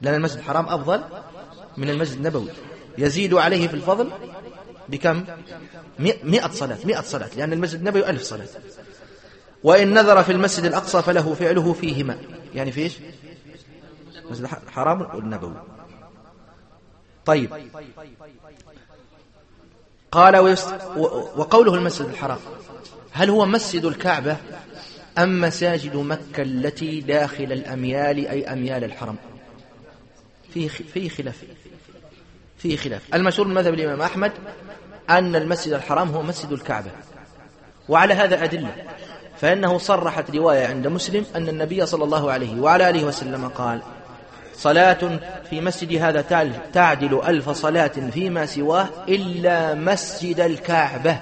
لأن المسجد الحرام أفضل من المسجد النبوي، يزيد عليه في الفضل بكم؟ 100 صلاة، لأن المسجد النبوي 1000 صلاة. وإن نذر في المسجد الأقصى فله فعله فيهما، يعني فيش المسجد الحرام والنبوي. طيب، قال وقوله المسجد الحرام، هل هو مسجد الكعبة أم مساجد مكة التي داخل الأميال أي أميال الحرم؟ فيه خلاف. المشهور من مذهب الإمام أحمد أن المسجد الحرام هو مسجد الكعبة، وعلى هذا أدلة، فإنه صرحت رواية عند مسلم أن النبي صلى الله عليه وعلى آله وسلم قال: صلاة في مسجد هذا تعدل 1000 صلاة فيما سواه إلا مسجد الكعبة،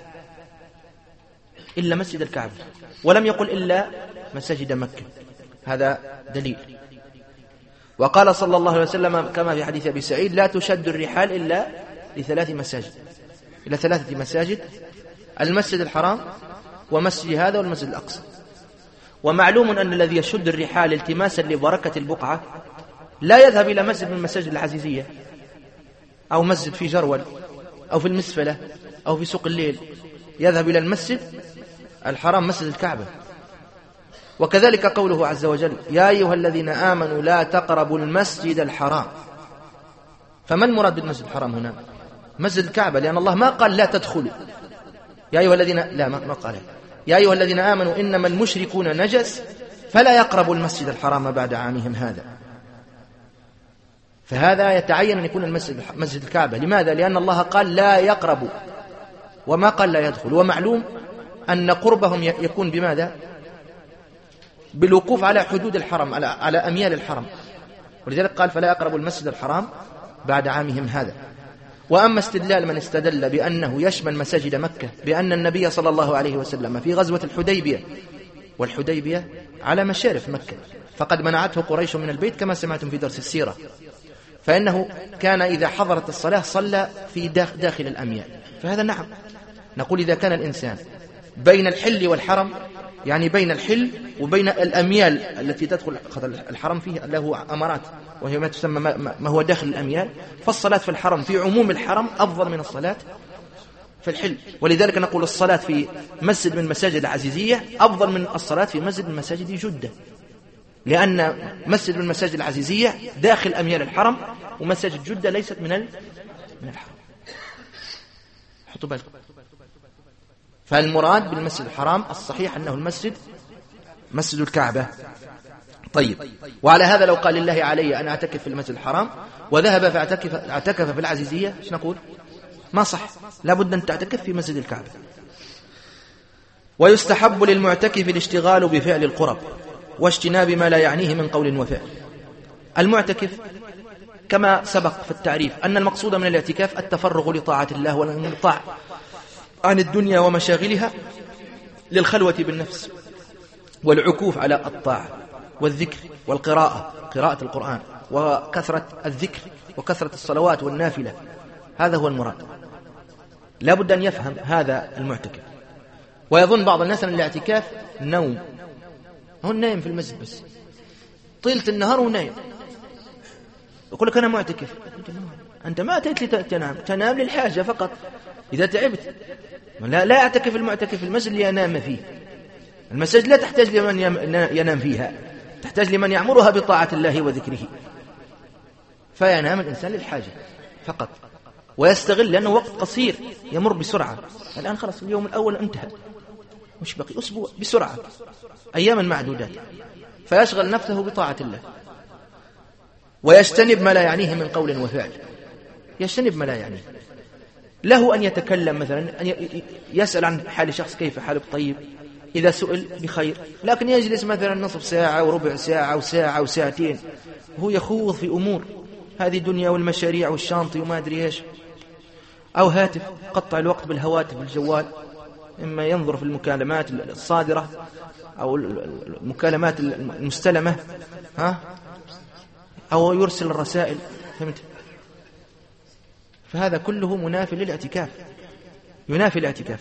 إلا مسجد الكعبة، ولم يقل إلا مساجد مكة. هذا دليل. وقال صلى الله عليه وسلم كما في حديث أبي سعيد: لا تشد الرحال إلا لثلاثة مساجد: المسجد الحرام ومسجد هذا والمسجد الأقصى. ومعلوم أن الذي يشد الرحال التماسا لبركة البقعة لا يذهب إلى مسجد من مساجد العزيزية، أو مسجد في جرول، أو في المسفلة، أو في سوق الليل، يذهب إلى المسجد الحرام، مسجد الكعبة. وكذلك قوله عز وجل: يا أيها الذين آمنوا لا تقربوا المسجد الحرام. فما المراد بالمسجد الحرام هنا؟ مسجد الكعبة، لأن الله ما قال لا تدخلوا. يا أيها الذين، لا، ما قال يا أيها الذين آمنوا إنما المشركون نجس فلا يقربوا المسجد الحرام بعد عامهم هذا. فهذا يتعين أن يكون المسجد مسجد الكعبة. لماذا؟ لأن الله قال لا يقربوا وما قال لا يدخل. ومعلوم أن قربهم يكون بماذا؟ بالوقوف على حدود الحرم، على أميال الحرم، ولذلك قال فلا يقربوا المسجد الحرام بعد عامهم هذا. وأما استدلال من استدل بأنه يشمل مساجد مكة بأن النبي صلى الله عليه وسلم في غزوة الحديبية، والحديبية على مشارف مكة، فقد منعته قريش من البيت كما سمعتم في درس السيرة، فإنه كان إذا حضرت الصلاة صلى في داخل الأميال. فهذا نعم، نقول إذا كان الإنسان بين الحل والحرم، يعني بين الحل وبين الأميال التي تدخل الحرم فيه له أمارات، وهي ما تسمى ما هو داخل الأميال، فالصلاة في الحرم في عموم الحرم أفضل من الصلاة في الحل. ولذلك نقول الصلاة في مسجد من مساجد العزيزية أفضل من الصلاة في مسجد من مساجد جدة، لأن مسجد من مساجد العزيزية داخل أميال الحرم، ومساجد جدة ليست من الحرم. حطوا بالكم. فالمراد بالمسجد الحرام الصحيح أنه مسجد الكعبة. طيب، وعلى هذا لو قال لله علي أن أعتكف في المسجد الحرام وذهب فاعتكف في العزيزية، ايش نقول؟ ما صح، لابد أن تعتكف في مسجد الكعبة. ويستحب للمعتكف الاشتغال بفعل القرب واجتناب ما لا يعنيه من قول وفعل. المعتكف كما سبق في التعريف أن المقصود من الاعتكاف التفرغ لطاعة الله والانقطاع عن الدنيا ومشاغلها للخلوة بالنفس والعكوف على الطاعة والذكر قراءة القرآن وكثرة الذكر وكثرة الصلوات والنافلة. هذا هو المراد. لا بد أن يفهم هذا المعتكف. ويظن بعض الناس أن الاعتكاف نوم، هو نايم في المسجد بس طيلة النهار ونايم، يقول لك أنا معتكف. أنت ما أتيت تنام للحاجة فقط إذا تعبت. لا يعتكف المعتكف في المسجد لينام فيه. المساجد لا تحتاج لمن ينام فيها، تحتاج لمن يعمرها بطاعة الله وذكره. فينام الإنسان للحاجة فقط ويستغل، لأنه وقت قصير يمر بسرعة. الآن خلاص اليوم الأول انتهى، مش بقي أسبوع، بسرعة، أيام معدودات، فيشغل نفسه بطاعة الله. ويجتنب ما لا يعنيه من قول وفعل. يجتنب ما لا يعنيه. له أن يتكلم مثلا، أن يسأل عن حال شخص كيف حاله، طيب إذا سئل بخير، لكن يجلس مثلا نصف ساعة وربع ساعة وساعة وساعتين وهو يخوض في أمور هذه الدنيا والمشاريع والشانطي وما أدري إيش، أو هاتف، قطع الوقت بالهواتف بالجوال، إما ينظر في المكالمات الصادرة أو المكالمات المستلمة، أو يرسل الرسائل، فهمت؟ فهذا كله منافي للاعتكاف، ينافي الاعتكاف.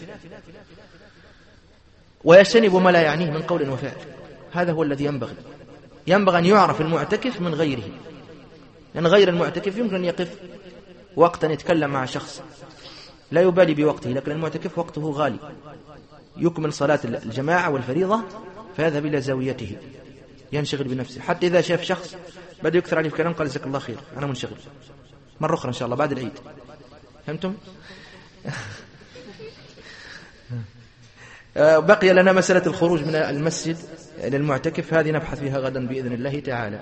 ويجتنب ما لا يعنيه من قول وفعل. هذا هو الذي ينبغي أن يعرف المعتكف من غيره. لأن غير المعتكف يمكن أن يقف وقتا يتكلم مع شخص لا يبالي بوقته، لكن المعتكف وقته غالي، يكمل صلاة الجماعة والفريضة فيذهب إلى زاويته ينشغل بنفسه، حتى إذا شاف شخص بدأ يكثر عليه الكلام قال جزاك الله خير أنا منشغل، مرة أخرى إن شاء الله بعد العيد. فهمتم؟ بقي لنا مسألة الخروج من المسجد للمعتكف، هذه نبحث فيها غدا بإذن الله تعالى.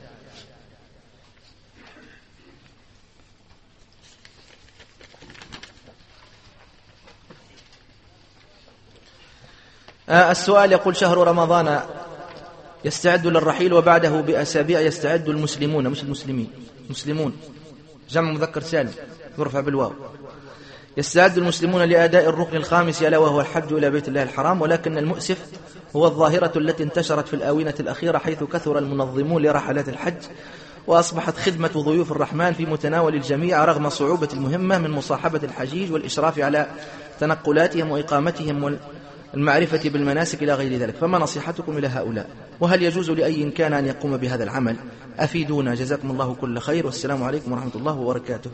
السؤال يقول: شهر رمضان يستعد للرحيل وبعده بأسابيع يستعد المسلمون، مش المسلمين، مسلمون جمع مذكر سالم يرفع بالواو، يستعد المسلمون لأداء الركن الخامس ألا وهو الحج إلى بيت الله الحرام، ولكن المؤسف هو الظاهرة التي انتشرت في الآونة الأخيرة حيث كثر المنظمون لرحلات الحج وأصبحت خدمة ضيوف الرحمن في متناول الجميع رغم صعوبة المهمة من مصاحبة الحجيج والإشراف على تنقلاتهم وإقامتهم والمعرفة بالمناسك إلى غير ذلك، فما نصيحتكم إلى هؤلاء؟ وهل يجوز لأي كان أن يقوم بهذا العمل؟ أفيدونا جزاكم الله كل خير، والسلام عليكم ورحمة الله وبركاته.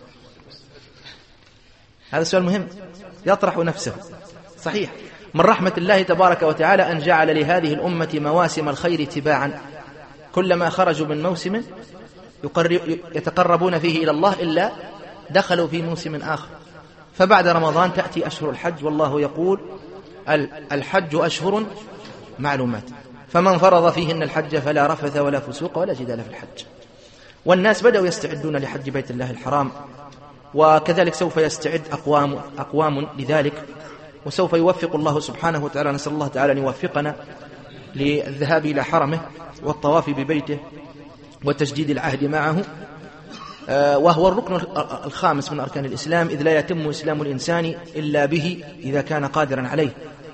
هذا سؤال مهم يطرح نفسه. صحيح، من رحمة الله تبارك وتعالى أن جعل لهذه الأمة مواسم الخير تباعا، كلما خرجوا من موسم يتقربون فيه إلى الله إلا دخلوا في موسم آخر، فبعد رمضان تأتي أشهر الحج، والله يقول: الحج أشهر معلومات، فمن فرض فيهن الحج فلا رفث ولا فسوق ولا جدال في الحج. والناس بدأوا يستعدون لحج بيت الله الحرام، وكذلك سوف يستعد أقوام لذلك، وسوف يوفق الله سبحانه وتعالى، نسأل الله تعالى أن يوفقنا للذهاب إلى حرمه والطواف ببيته وتجديد العهد معه، وهو الركن الخامس من أركان الإسلام، إذ لا يتم إسلام الإنسان إلا به إذا كان قادرا عليه.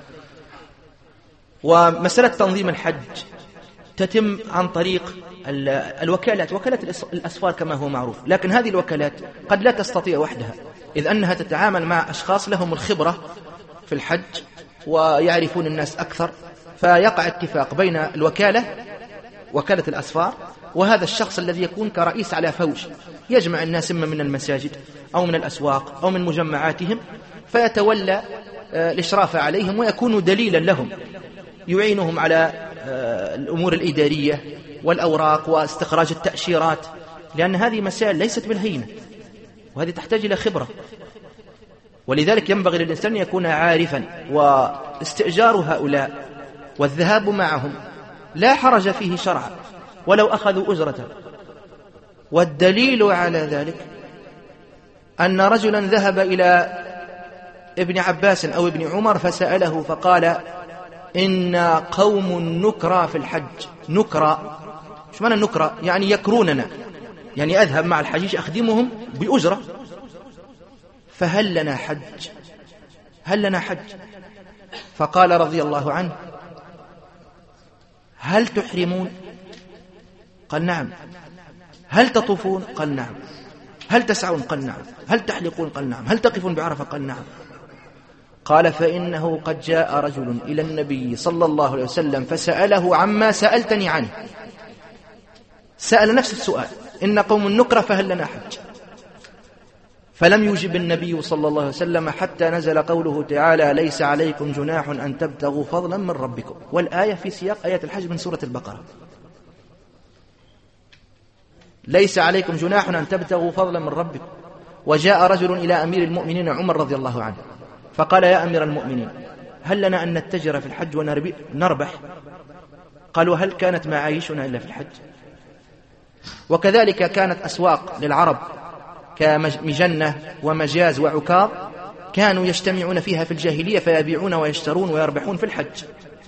ومسألة تنظيم الحج تتم عن طريق الوكالات، وكالة الأسفار كما هو معروف، لكن هذه الوكالات قد لا تستطيع وحدها، إذ أنها تتعامل مع أشخاص لهم الخبرة في الحج ويعرفون الناس أكثر، فيقع اتفاق بين الوكالة، وكالة الأسفار، وهذا الشخص الذي يكون كرئيس على فوج يجمع الناس إما من المساجد أو من الأسواق أو من مجمعاتهم، فيتولى الإشراف عليهم ويكون دليلا لهم، يعينهم على الأمور الإدارية والأوراق واستخراج التأشيرات، لأن هذه مسائل ليست بالهينة، وهذه تحتاج إلى خبرة، ولذلك ينبغي للإنسان أن يكون عارفا، واستئجار هؤلاء والذهاب معهم لا حرج فيه شرعا ولو أخذوا أجرة. والدليل على ذلك أن رجلا ذهب إلى ابن عباس أو ابن عمر فسأله فقال: إن قوم نكرى في الحج. نكرى، شو معنى النكرى؟ يعني يكروننا، يعني أذهب مع الحجيج أخدمهم بأجرة، فهل لنا حج؟ هل لنا حج؟ فقال رضي الله عنه: هل تحرمون؟ قال نعم. هل تطوفون؟ قال نعم. هل تسعون؟ قال نعم. هل تحلقون؟ قال نعم. هل تقفون بعرفة؟ قال نعم. قال: فإنه قد جاء رجل إلى النبي صلى الله عليه وسلم فسأله عما سألتني عنه، سأل نفس السؤال: إن قوم النكرة فهل لنا حج؟ فلم يجب النبي صلى الله عليه وسلم حتى نزل قوله تعالى: ليس عليكم جناح أن تبتغوا فضلا من ربكم، والآية في سياق آيات الحج من سورة البقرة. ليس عليكم جناح أن تبتغوا فضلا من ربكم. وجاء رجل إلى أمير المؤمنين عمر رضي الله عنه فقال: يا أمير المؤمنين، هل لنا أن نتجر في الحج ونربح؟ قالوا: هل كانت معايشنا إلا في الحج؟ وكذلك كانت أسواق للعرب كمجنة ومجاز وعكاظ كانوا يجتمعون فيها في الجاهلية فيبيعون ويشترون ويربحون في الحج.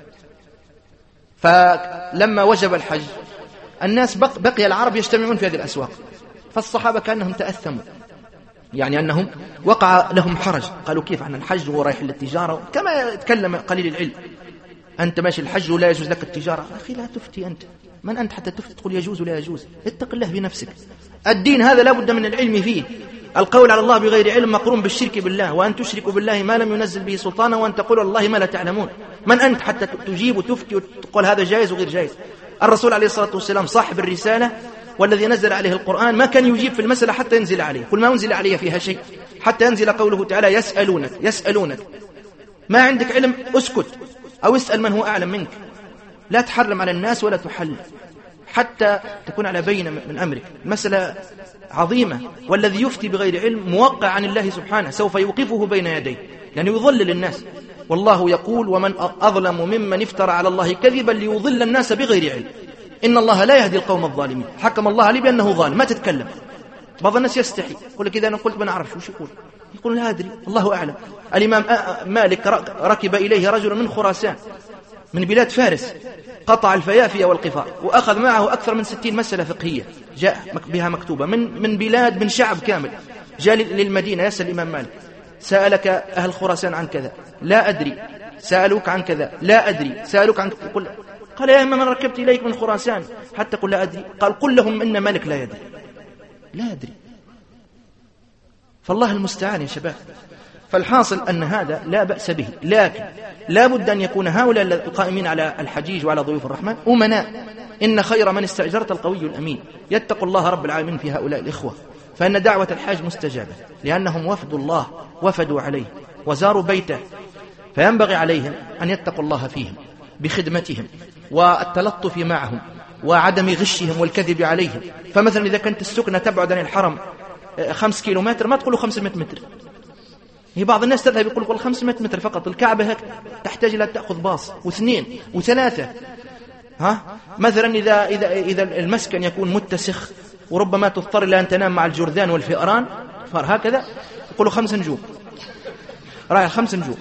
فلما وجب الحج الناس بقي العرب يجتمعون في هذه الأسواق، فالصحابة كأنهم تأثموا، يعني أنهم وقع لهم حرج، قالوا: كيف عن الحج ورايح للتجارة؟ كما يتكلم قليل العلم: أنت ماشي الحج ولا يجوز لك التجارة. أخي لا تفتي، أنت من أنت حتى تفتي تقول يجوز ولا يجوز؟ اتق الله بنفسك. الدين هذا لا بد من العلم فيه، القول على الله بغير علم مقرون بالشرك بالله، وأن تشركوا بالله ما لم ينزل به سلطانا، وأن تقولوا الله ما لا تعلمون. من أنت حتى تجيب وتفتي وتقول هذا جائز وغير جائز؟ الرسول عليه الصلاة والسلام صاحب الرسالة والذي نزل عليه القرآن ما كان يجيب في المسألة حتى ينزل عليه. قل ما أنزل علي فيها شيء، حتى ينزل قوله تعالى يسألونك ما عندك علم اسكت أو اسأل من هو أعلم منك. لا تحرم على الناس ولا تحل حتى تكون على بينة من أمرك. المسألة عظيمة، والذي يفتي بغير علم موقع عن الله سبحانه، سوف يوقفه بين يديه لأنه يضلل الناس. والله يقول ومن أظلم ممن افترى على الله كذبا ليضل الناس بغير علم إن الله لا يهدي القوم الظالمين. حكم الله عليه بأنه ظالم، ما تتكلم. بعض الناس يستحي يقول لك إذا أنا قلت ما نعرف وش يقول لا أدري الله أعلم. الإمام مالك ركب إليه رجل من خراسان من بلاد فارس، قطع الفيافي والقفار، وأخذ معه أكثر من 60 مسألة فقهية جاء بها مكتوبة من بلاد، من شعب كامل. جاء للمدينة يسأل الإمام مالك سألك أهل خراسان عن كذا؟ لا أدري. سألوك عن كذا؟ لا أدري. سألوك عن كذا؟ قال يا إمام من ركبت إليك من خراسان حتى قل لا أدري؟ قال قل لهم إن مالك لا يدري. لا أدري. فالله المستعان يا شباب. فالحاصل أن هذا لا بأس به، لكن لا بد أن يكون هؤلاء القائمين على الحجيج وعلى ضيوف الرحمن أمناء. إن خير من استأجرت القوي الأمين. يتقوا الله رب العالمين في هؤلاء الإخوة، فإن دعوة الحاج مستجابة، لأنهم وفد الله وفدوا عليه وزاروا بيته، فينبغي عليهم أن يتقوا الله فيهم بخدمتهم والتلطف معهم وعدم غشهم والكذب عليهم. فمثلا إذا كانت السكنة تبعد عن الحرم 5 كيلومتر ما تقولوا 500 متر. هي بعض الناس تذهب يقول والله 500 متر فقط. الكعبة تحتاج إلى تأخذ باص واثنين وثلاثة. مثلا إذا المسكن يكون متسخ وربما تضطر إلى أن تنام مع الجرذان والفئران هكذا يقولوا 5 نجوم، رايح 5 نجوم،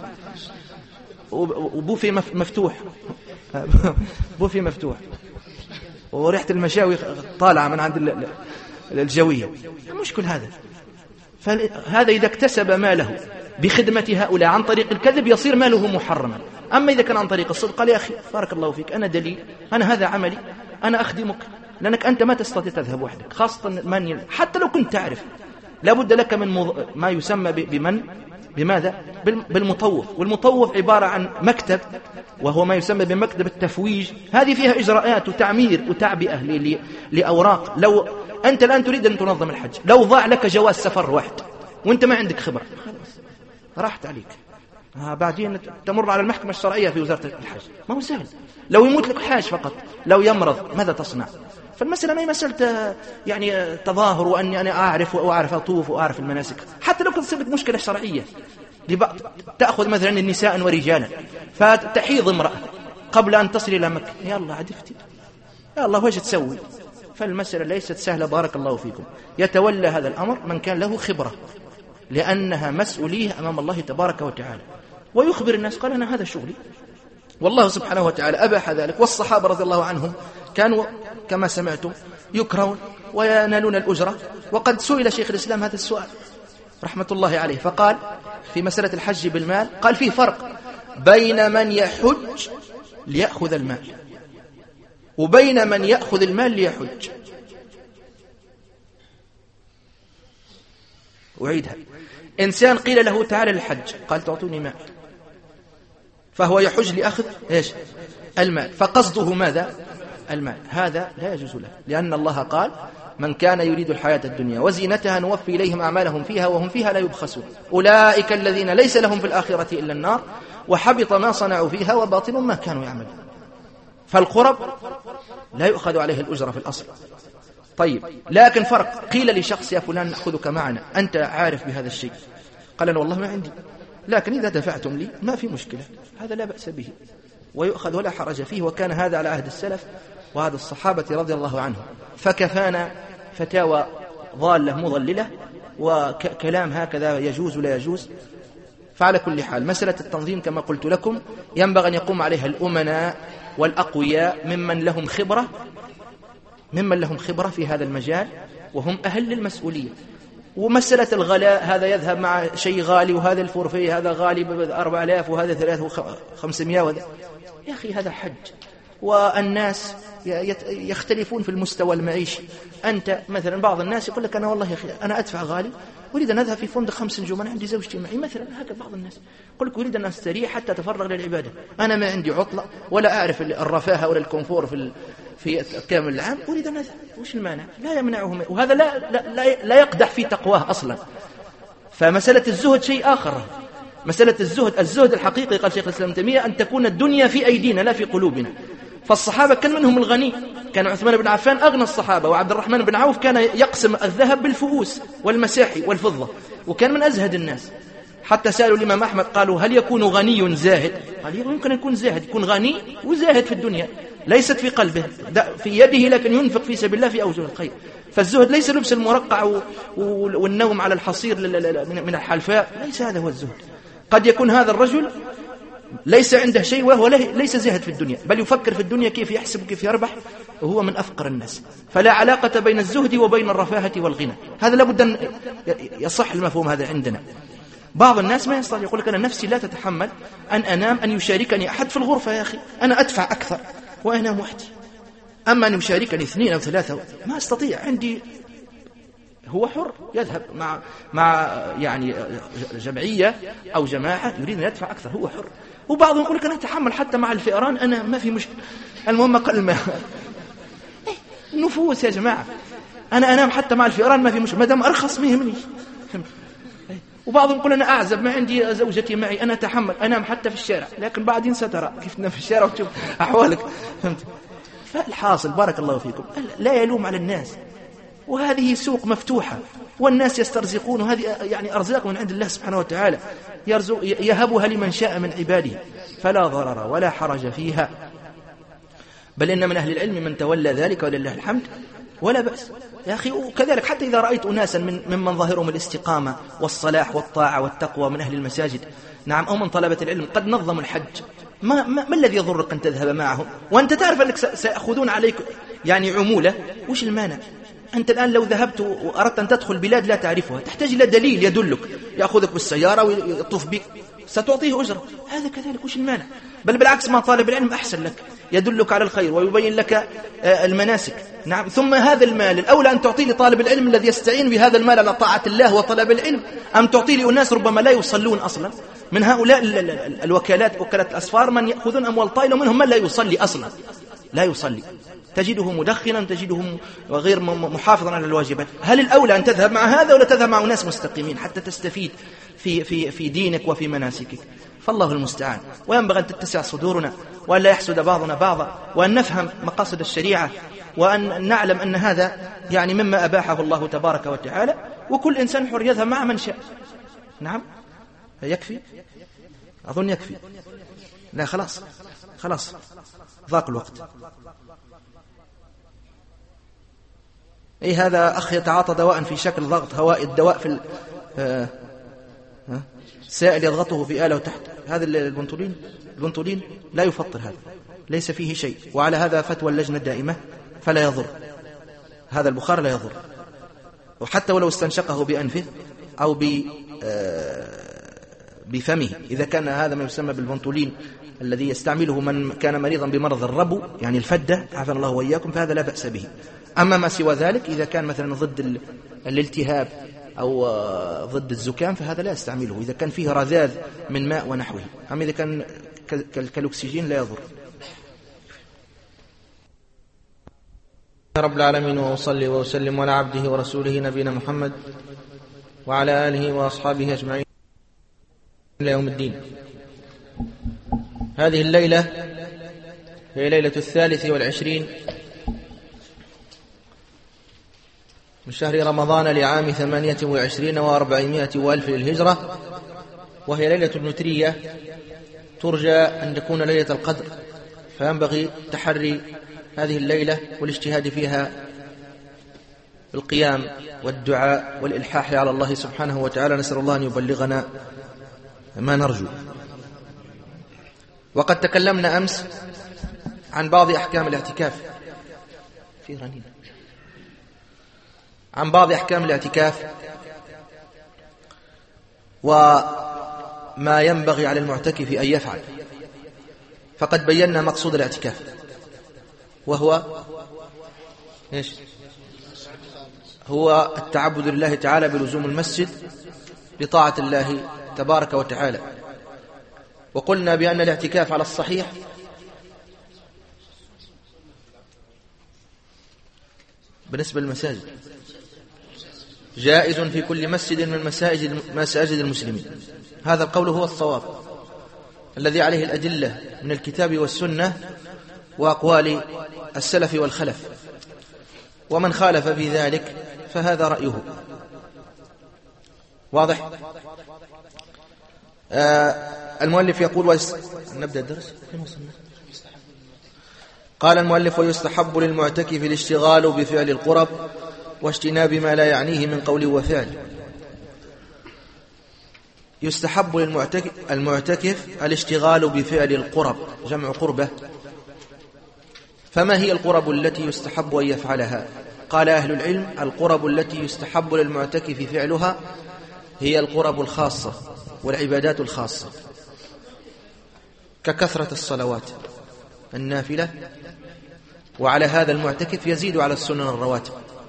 وبوفي مفتوح بوفي مفتوح، وريحة المشاوي طالعة من عند الجوية. مشكل هذا. فهذا إذا اكتسب ماله بخدمة هؤلاء عن طريق الكذب يصير ماله محرما. أما إذا كان عن طريق الصدق قال يا أخي بارك الله فيك أنا دليل، أنا هذا عملي، أنا أخدمك، لأنك أنت ما تستطيع تذهب وحدك، خاصة حتى لو كنت تعرف لابد لك من ما يسمى بماذا؟ بالمطوف. والمطوف عبارة عن مكتب، وهو ما يسمى بمكتب التفويج. هذه فيها إجراءات وتعمير وتعبئة لأوراق. لو أنت الآن تريد أن تنظم الحج، لو ضاع لك جواز سفر واحد وأنت ما عندك خبر راحت عليك، بعدين تمر على المحكمة الشرعية في وزارة الحج. ما هو سهل. لو يموت لك حاج فقط، لو يمرض ماذا تصنع؟ فالمسألة ما هي مسألة يعني تظاهر وأني أنا أعرف وأعرف أطوف وأعرف المناسك. حتى لو كنت تصير لك مشكلة شرعية، تأخذ مثلا النساء ورجالا، فتحيض امرأة قبل أن تصل إلى مكة، يا الله عدفتي، يا الله وش تسوي؟ فالمسألة ليست سهلة بارك الله فيكم. يتولى هذا الأمر من كان له خبرة، لأنها مسؤولية أمام الله تبارك وتعالى، ويخبر الناس قال أنا هذا شغلي. والله سبحانه وتعالى أباح ذلك. والصحابة رضي الله عنهم كانوا كما سمعتم يكرون وينالون الأجرة. وقد سئل شيخ الإسلام هذا السؤال رحمة الله عليه، فقال في مسألة الحج بالمال قال فيه فرق بين من يحج ليأخذ المال وبين من يأخذ المال ليحج. أعيدها. إنسان قيل له تعالى للحج قال تعطوني مال، فهو يحج لأخذ إيش؟ المال، فقصده ماذا؟ المال. هذا لا يجوز له، لأن الله قال من كان يريد الحياة الدنيا وزينتها نوفي إليهم أعمالهم فيها وهم فيها لا يبخسون أولئك الذين ليس لهم في الآخرة إلا النار وحبط ما صنعوا فيها وباطل ما كانوا يعملون. فالقرب لا يؤخذ عليه الأجرة في الأصل. طيب، لكن فرق. قيل لشخص يا فلان نأخذك معنا، أنت عارف بهذا الشيء، قال أنا والله ما عندي، لكن إذا دفعتم لي ما في مشكلة، هذا لا بأس به ويؤخذ ولا حرج فيه. وكان هذا على عهد السلف وهذا الصحابة رضي الله عنهم. فكفانا فتاوى ضالة مضللة وكلام هكذا يجوز لا يجوز. فعلى كل حال مسألة التنظيم كما قلت لكم ينبغي أن يقوم عليها الأمناء والأقوياء ممن لهم خبرة في هذا المجال وهم أهل للمسؤولية. ومسألة الغلاء، هذا يذهب مع شيء غالي وهذا الفورفي هذا غالي ب4000 وهذا 3500 وهذا. يا أخي هذا حج، والناس يختلفون في المستوى المعيشي. أنت مثلا بعض الناس يقول لك أنا والله يا أخي أنا أدفع غالي أريد أن أذهب في فندق 5 نجوم، أنا عندي زوجتي معي مثلا، هكذا بعض الناس يقول لك أريد أن أستريح حتى أتفرغ للعبادة، أنا ما عندي عطلة ولا أعرف الرفاهة ولا الكونفور في كامل العام أريد أن أذهب، وش المانع؟ لا يمنعهم، وهذا لا يقدح في تقواه أصلا. فمسألة الزهد شيء آخر. مسألة الزهد الحقيقي قال شيخ الإسلام ابن تيمية أن تكون الدنيا في أيدينا لا في قلوبنا. فالصحابة كان منهم الغني، كان عثمان بن عفان أغنى الصحابة، وعبد الرحمن بن عوف كان يقسم الذهب بالفؤوس والمساحي والفضة، وكان من أزهد الناس. حتى سألوا الإمام أحمد قالوا هل يكون غني زاهد؟ قال يمكن أن يكون زاهد، يكون غني وزاهد في الدنيا، ليست في قلبه، في يده لكن ينفق في سبيل الله في أوجه الخير. فالزهد ليس لبس المرقع والنوم على الحصير من الحلفاء، ليس هذا هو الزهد. قد يكون هذا الرجل ليس عنده شيء وهو ليس زاهد في الدنيا، بل يفكر في الدنيا كيف يحسب وكيف يربح، وهو من أفقر الناس. فلا علاقة بين الزهد وبين الرفاهة والغنى. هذا لابد أن يصح المفهوم هذا عندنا. بعض الناس ما يستطيع، يقول لك أنا نفسي لا تتحمل أن أنام، أن يشاركني أحد في الغرفة، يا أخي أنا أدفع أكثر وأنام وحدي، أما أن يشاركني 2 أو 3 ما أستطيع، عندي. هو حر يذهب مع يعني جمعية أو جماعة يريد أن يدفع أكثر، هو حر. وبعضهم يقول لك أنا أتحمل حتى مع الفئران، أنا ما في مشكلة، المهم قل ما نفوس يا جماعة، أنا أنام حتى مع الفئران ما في مشكلة، ما دام أرخص ما يهمني. وبعضهم يقول أنا أعزب، ما عندي زوجتي معي، أنا أتحمل أنام حتى في الشارع، لكن بعدين سترى كيف تنام في الشارع وتشوف أحوالك. فهمت؟ فالحاصل بارك الله فيكم لا يلوم على الناس، وهذه سوق مفتوحة والناس يسترزقون، وهذه يعني أرزاق من عند الله سبحانه وتعالى، يهبها لمن شاء من عباده، فلا ضرر ولا حرج فيها، بل إن من أهل العلم من تولى ذلك ولله الحمد ولا بأس يا أخي. وكذلك حتى إذا رأيت أناسا ممن ظاهرهم الاستقامة والصلاح والطاعة والتقوى من أهل المساجد، نعم، أو من طلبة العلم قد نظموا الحج، ما الذي يضرك أن تذهب معهم وأنت تعرف أنك سيأخذون عليك يعني عمولة؟ وش المانع؟ أنت الآن لو ذهبت وأردت أن تدخل بلاد لا تعرفها، تحتاج إلى دليل يدلك، يأخذك بالسيارة ويطوف بك، ستعطيه أجرة، هذا كذلك، وش المانع؟ بل بالعكس، ما طالب العلم أحسن لك، يدلك على الخير ويبين لك المناسك. نعم، ثم هذا المال الأولى أن تعطيه لطالب العلم الذي يستعين بهذا المال على طاعة الله وطلب العلم، أم تعطيه لأناس ربما لا يصلون أصلا؟ من هؤلاء الوكالات، وكالات الأسفار، من يأخذون أموال طائلة، ومنهم من لا يصلي أصلا، لا يصلي، تجده مدخنا، تجده غير محافظا على الواجبات. هل الأولى أن تذهب مع هذا ولا تذهب مع ناس مستقيمين حتى تستفيد في دينك وفي مناسكك؟ فالله المستعان. وينبغي أن تتسع صدورنا، وأن لا يحسد بعضنا بعضا، وأن نفهم مقاصد الشريعة، وأن نعلم أن هذا يعني مما أباحه الله تبارك وتعالى، وكل إنسان حر يذهب مع من شاء. نعم، يكفي، أظن يكفي. لا خلاص ضاق الوقت. أي هذا أخ يتعاطى دواء في شكل ضغط هواء، الدواء في سائل يضغطه في آلة وتحت، هذا البنطولين لا يفطر، هذا ليس فيه شيء، وعلى هذا فتوى اللجنة الدائمة فلا يضر، هذا البخار لا يضر، وحتى ولو استنشقه بأنفه أو بفمه، إذا كان هذا ما يسمى بالبنطولين الذي يستعمله من كان مريضا بمرض الربو، يعني الفدة، عافانا الله وإياكم، فهذا لا بأس به. أما ما سوى ذلك، إذا كان مثلا ضد الالتهاب أو ضد الزكام، فهذا لا يستعمله إذا كان فيه رذاذ من ماء ونحوه، أما إذا كان كالأكسجين لا يضر. رب العالمين، وأصلي وأسلم على عبده ورسوله نبينا محمد وعلى آله وأصحابه أجمعين إلى يوم الدين. هذه الليلة هي ليلة 23 من شهر رمضان لعام 28 و400 وألف للهجرة، وهي ليلة النترية، ترجى أن تكون ليلة القدر، فينبغي تحري هذه الليلة والاجتهاد فيها بالقيام والدعاء والإلحاح على الله سبحانه وتعالى، نسأل الله أن يبلغنا ما نرجو. وقد تكلمنا أمس عن بعض أحكام الاعتكاف، وما ينبغي على المعتكف أن يفعل. فقد بينا مقصود الاعتكاف، وهو هو التعبد لله تعالى بلزوم المسجد بطاعة الله تبارك وتعالى. وقلنا بأن الاعتكاف على الصحيح بالنسبة للمساجد جائز في كل مسجد من مساجد المسلمين. هذا القول هو الصواب الذي عليه الأدلة من الكتاب والسنة وأقوال السلف والخلف، ومن خالف في ذلك فهذا رأيه. واضح؟ المؤلف يقول نبدأ الدرس. قال المؤلف: ويستحب للمعتكف الاشتغال بفعل القرب واجتناب ما لا يعنيه من قول وفعل. يستحب للمعتكف الاشتغال بفعل القرب، جمع قربة. فما هي القرب التي يستحب أن يفعلها؟ قال أهل العلم: القرب التي يستحب للمعتكف فعلها هي القرب الخاصة والعبادات الخاصة، ككثرة الصلوات النافلة، وعلى هذا المعتكف يزيد على السنن الرواتب.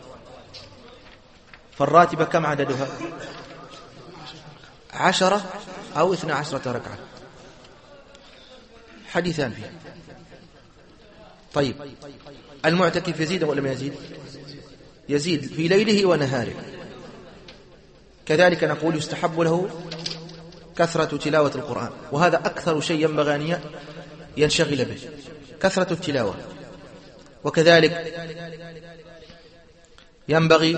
فالراتبة كم عددها؟ 10 أو 12 ركعة، حديثان فيها. طيب المعتكف يزيد ولا ما يزيد؟ يزيد في ليله ونهاره. كذلك نقول يستحب له كثرة تلاوة القرآن، وهذا أكثر شيء ينبغي أن ينشغل به، كثرة التلاوة. وكذلك ينبغي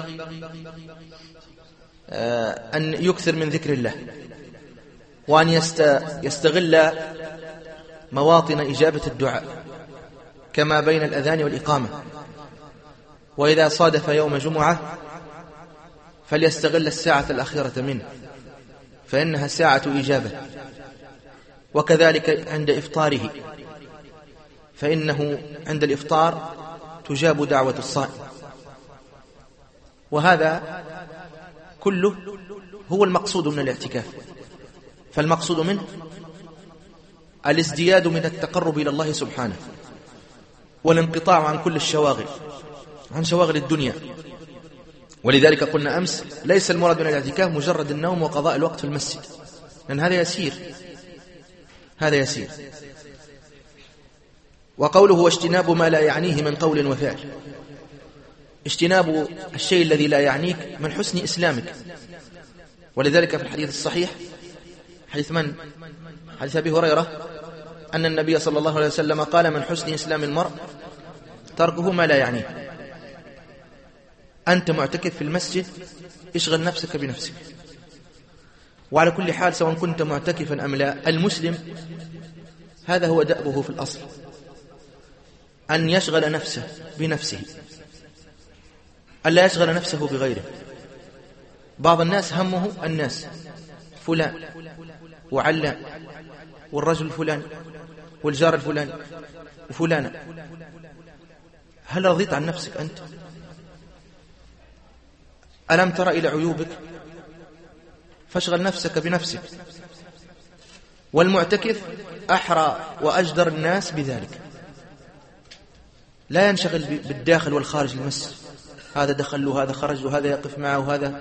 أن يكثر من ذكر الله، وأن يستغل مواطن إجابة الدعاء كما بين الأذان والإقامة. وإذا صادف يوم جمعة فليستغل الساعة الأخيرة منه، فإنها ساعة إجابة. وكذلك عند إفطاره، فإنه عند الإفطار تجاب دعوة الصائم. وهذا كله هو المقصود من الاعتكاف. فالمقصود منه الازدياد من التقرب إلى الله سبحانه، والانقطاع عن كل الشواغل، عن شواغل الدنيا. ولذلك قلنا أمس: ليس المراد من الاعتكاف مجرد النوم وقضاء الوقت في المسجد، لأن هذا يسير، هذا يسير. وقوله: واجتناب ما لا يعنيه من قول وفعل. اجتناب الشيء الذي لا يعنيك من حسن إسلامك. ولذلك في الحديث الصحيح، حديث من؟ حديث أبي هريرة، أن النبي صلى الله عليه وسلم قال: من حسن إسلام المرء تركه ما لا يعنيه. أنت معتكف في المسجد، اشغل نفسك بنفسك. وعلى كل حال سواء كنت معتكفا أم لا، المسلم هذا هو دأبه في الأصل، أن يشغل نفسه بنفسه، ألا يشغل نفسه بغيره. بعض الناس همه الناس، فلان وعلان والرجل الفلاني والجار الفلاني وفلانة. هل رضيت عن نفسك أنت؟ ألم ترى إلى عيوبك؟ فاشغل نفسك بنفسك. والمعتكف أحرى وأجدر الناس بذلك، لا ينشغل بالداخل والخارج المسجد، هذا دخل له، هذا خرج له، هذا يقف معه، هذا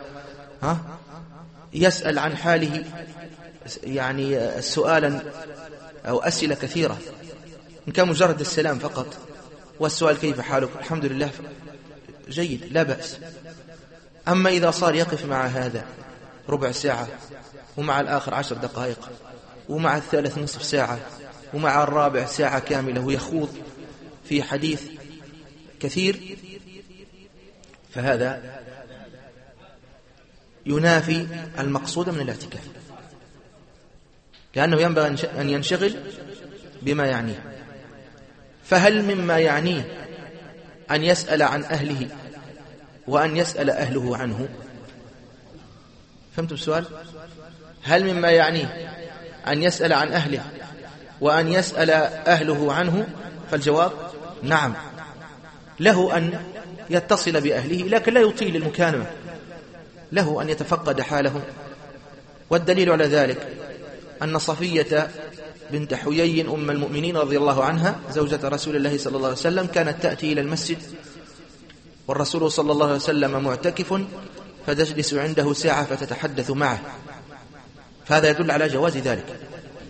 يسأل عن حاله يعني سؤالا أو أسئلة كثيرة. إن كان مجرد السلام فقط والسؤال كيف حالك، الحمد لله جيد لا بأس. أما إذا صار يقف مع هذا ربع ساعة، ومع الآخر 10 دقائق، ومع الثالث نصف ساعة، ومع الرابع ساعة كاملة، ويخوض في حديث كثير، فهذا ينافي المقصود من الاعتكاف، لأنه ينبغي أن ينشغل بما يعنيه. فهل مما يعنيه أن يسأل عن أهله وأن يسأل أهله عنه؟ فهمتم السؤال؟ هل مما يعنيه أن يسأل عن أهله وأن يسأل أهله عنه؟ فالجواب نعم، له أن يتصل بأهله لكن لا يطيل المكالمة، له أن يتفقد حالهم. والدليل على ذلك أن صفية بنت حيي أم المؤمنين رضي الله عنها زوجة رسول الله صلى الله عليه وسلم كانت تأتي إلى المسجد والرسول صلى الله عليه وسلم معتكف، فتجلس عنده ساعة فتتحدث معه، فهذا يدل على جواز ذلك،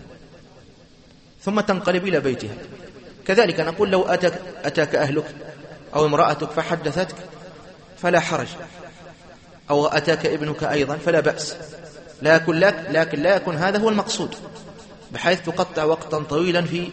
ثم تنقلب إلى بيتها. كذلك نقول لو أتاك أهلك أو امرأتك فحدثتك فلا حرج، أو أتاك ابنك أيضا فلا بأس، لكن لا يكون هذا هو المقصود بحيث تقطع وقتا طويلا في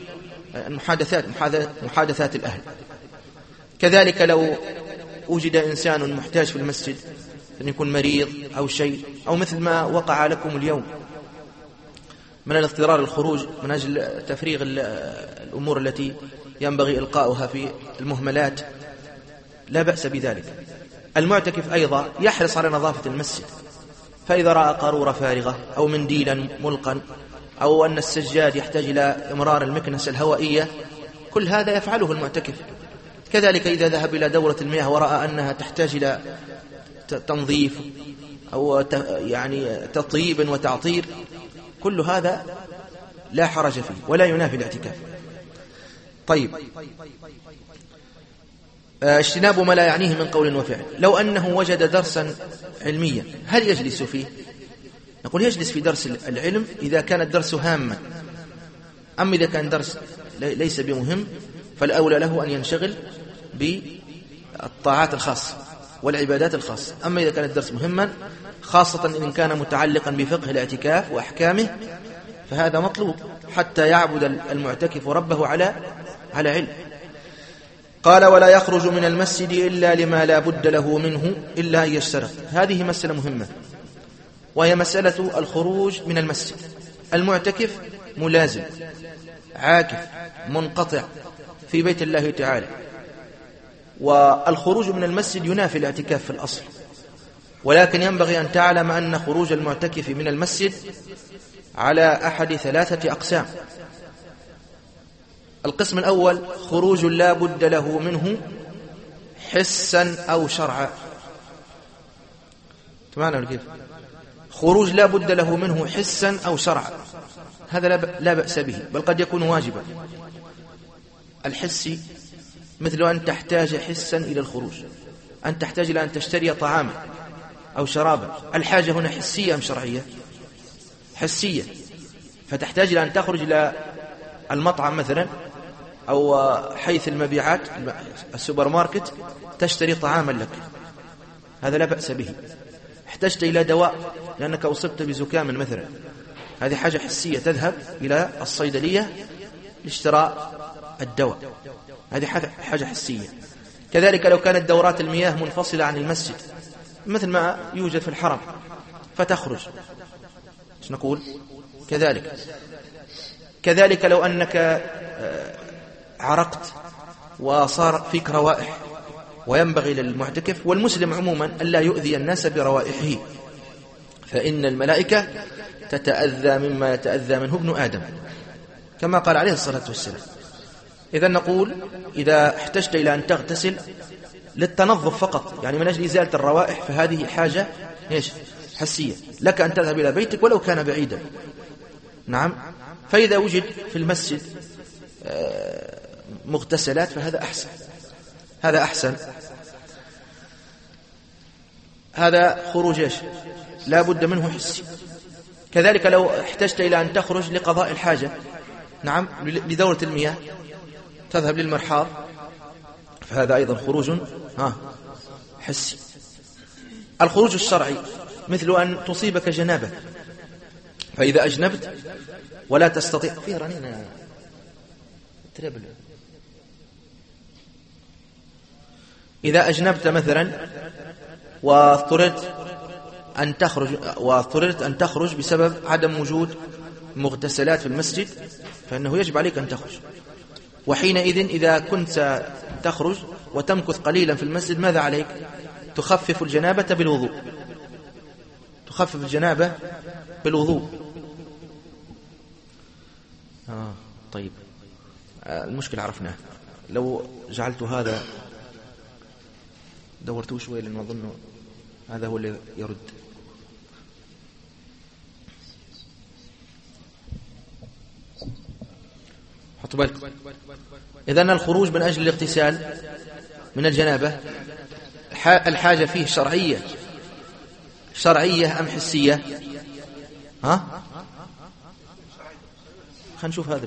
محادثات الأهل. كذلك لو وجد إنسان محتاج في المسجد، أن يكون مريض أو شيء، أو مثل ما وقع لكم اليوم من الاضطرار الخروج من أجل تفريغ الأمور التي ينبغي إلقاؤها في المهملات، لا بأس بذلك. المعتكف أيضا يحرص على نظافة المسجد، فإذا رأى قارورة فارغة أو منديلا ملقا أو أن السجاد يحتاج إلى إمرار المكنسة الهوائية، كل هذا يفعله المعتكف. كذلك إذا ذهب إلى دورة المياه ورأى أنها تحتاج إلى تنظيف أو يعني تطيب وتعطير، كل هذا لا حرج فيه ولا ينافي الاعتكاف. طيب، اجتناب ما لا يعنيه من قول وفعل. لو أنه وجد درسا علميا هل يجلس فيه؟ نقول يجلس في درس العلم إذا كان الدرس هاما، أما إذا كان درس ليس بمهم فالأولى له أن ينشغل بالطاعات الخاصة والعبادات الخاصة. أما إذا كان الدرس مهما، خاصة إن كان متعلقا بفقه الاعتكاف وأحكامه، فهذا مطلوب حتى يعبد المعتكف ربه على علم. قال: ولا يخرج من المسجد إلا لما لا بد له منه إلا أن يشترط. هذه مسألة مهمة، وهي مسألة الخروج من المسجد. المعتكف ملازم عاكف منقطع في بيت الله تعالى، والخروج من المسجد ينافي الاعتكاف في الأصل، ولكن ينبغي أن تعلم أن خروج المعتكف من المسجد على أحد 3 أقسام. القسم الأول خروج لا بد له منه حسا أو شرعا. تمام كيف؟ خروج لا بد له منه حسا أو شرعا، هذا لا بأس به، بل قد يكون واجبا. الحسي مثل أن تحتاج حسا إلى الخروج، أن تحتاج إلى أن تشتري طعاما أو شرابا. الحاجة هنا حسية أم شرعية؟ حسية، فتحتاج إلى أن تخرج إلى المطعم مثلا أو حيث المبيعات السوبر ماركت تشتري طعاما لك، هذا لا بأس به. احتجت إلى دواء لأنك أصبت بزكام مثلا، هذه حاجة حسية، تذهب إلى الصيدلية لاشتراء الدواء، هذه حاجة حسية. كذلك لو كانت دورات المياه منفصلة عن المسجد مثل ما يوجد في الحرم فتخرج، ايش نقول؟ كذلك لو أنك عرقت وصار فيك روائح، وينبغي للمعتكف والمسلم عموما ألا يؤذي الناس بروائحه، فإن الملائكة تتأذى مما يتأذى منه ابن آدم، كما قال عليه الصلاة والسلام. إذا نقول إذا احتجت إلى أن تغتسل للتنظف فقط، يعني من أجل إزالة الروائح، فهذه حاجة حسية، لك أن تذهب إلى بيتك ولو كان بعيدا. نعم. فإذا وجد في المسجد مغتسلات فهذا أحسن، هذا أحسن. هذا خروج لا بد منه حسي. كذلك لو احتجت إلى أن تخرج لقضاء الحاجة، نعم، لدورة المياه، تذهب للمرحاض، فهذا أيضا خروج حسي. الخروج الشرعي مثل أن تصيبك جنابة، فإذا أجنبت ولا تستطيع فيه رنين تربل، إذا أجنبت مثلا واضطررت أن تخرج بسبب عدم وجود مغتسلات في المسجد، فإنه يجب عليك أن تخرج. وحينئذ إذا كنت تخرج وتمكث قليلا في المسجد، ماذا عليك؟ تخفف الجنابة بالوضوء. طيب، المشكلة عرفناه. لو جعلت هذا دورته شوي، لأنه أظن هذا هو اللي يرد. حطوا بالك. إذن الخروج من أجل الاغتسال من الجنابة الحاجة فيه شرعية أم حسية؟ خلينا نشوف هذا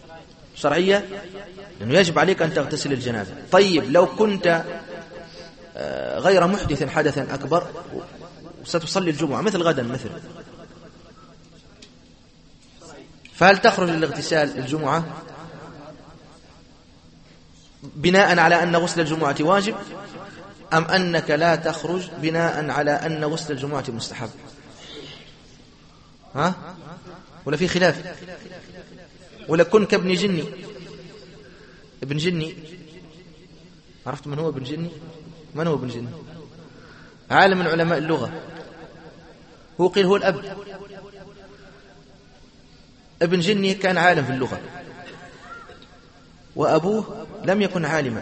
شرعية، لأنه يجب عليك أن تغتسل الجنابة. طيب، لو كنت غير محدث حدثا أكبر وستصلي الجمعة مثل غدا مثل، فهل تخرج للاغتسال الجمعة بناء على أن غسل الجمعة واجب، أم أنك لا تخرج بناء على أن غسل الجمعة مستحب؟ ولا في خلاف؟ ولا كن كابن جني؟ ابن جني، عرفت من هو ابن جني؟ من هو ابن جني؟ عالم من علماء اللغة، هو قيل هو الأب. ابن جني كان عالم في اللغة، وأبوه لم يكن عالما،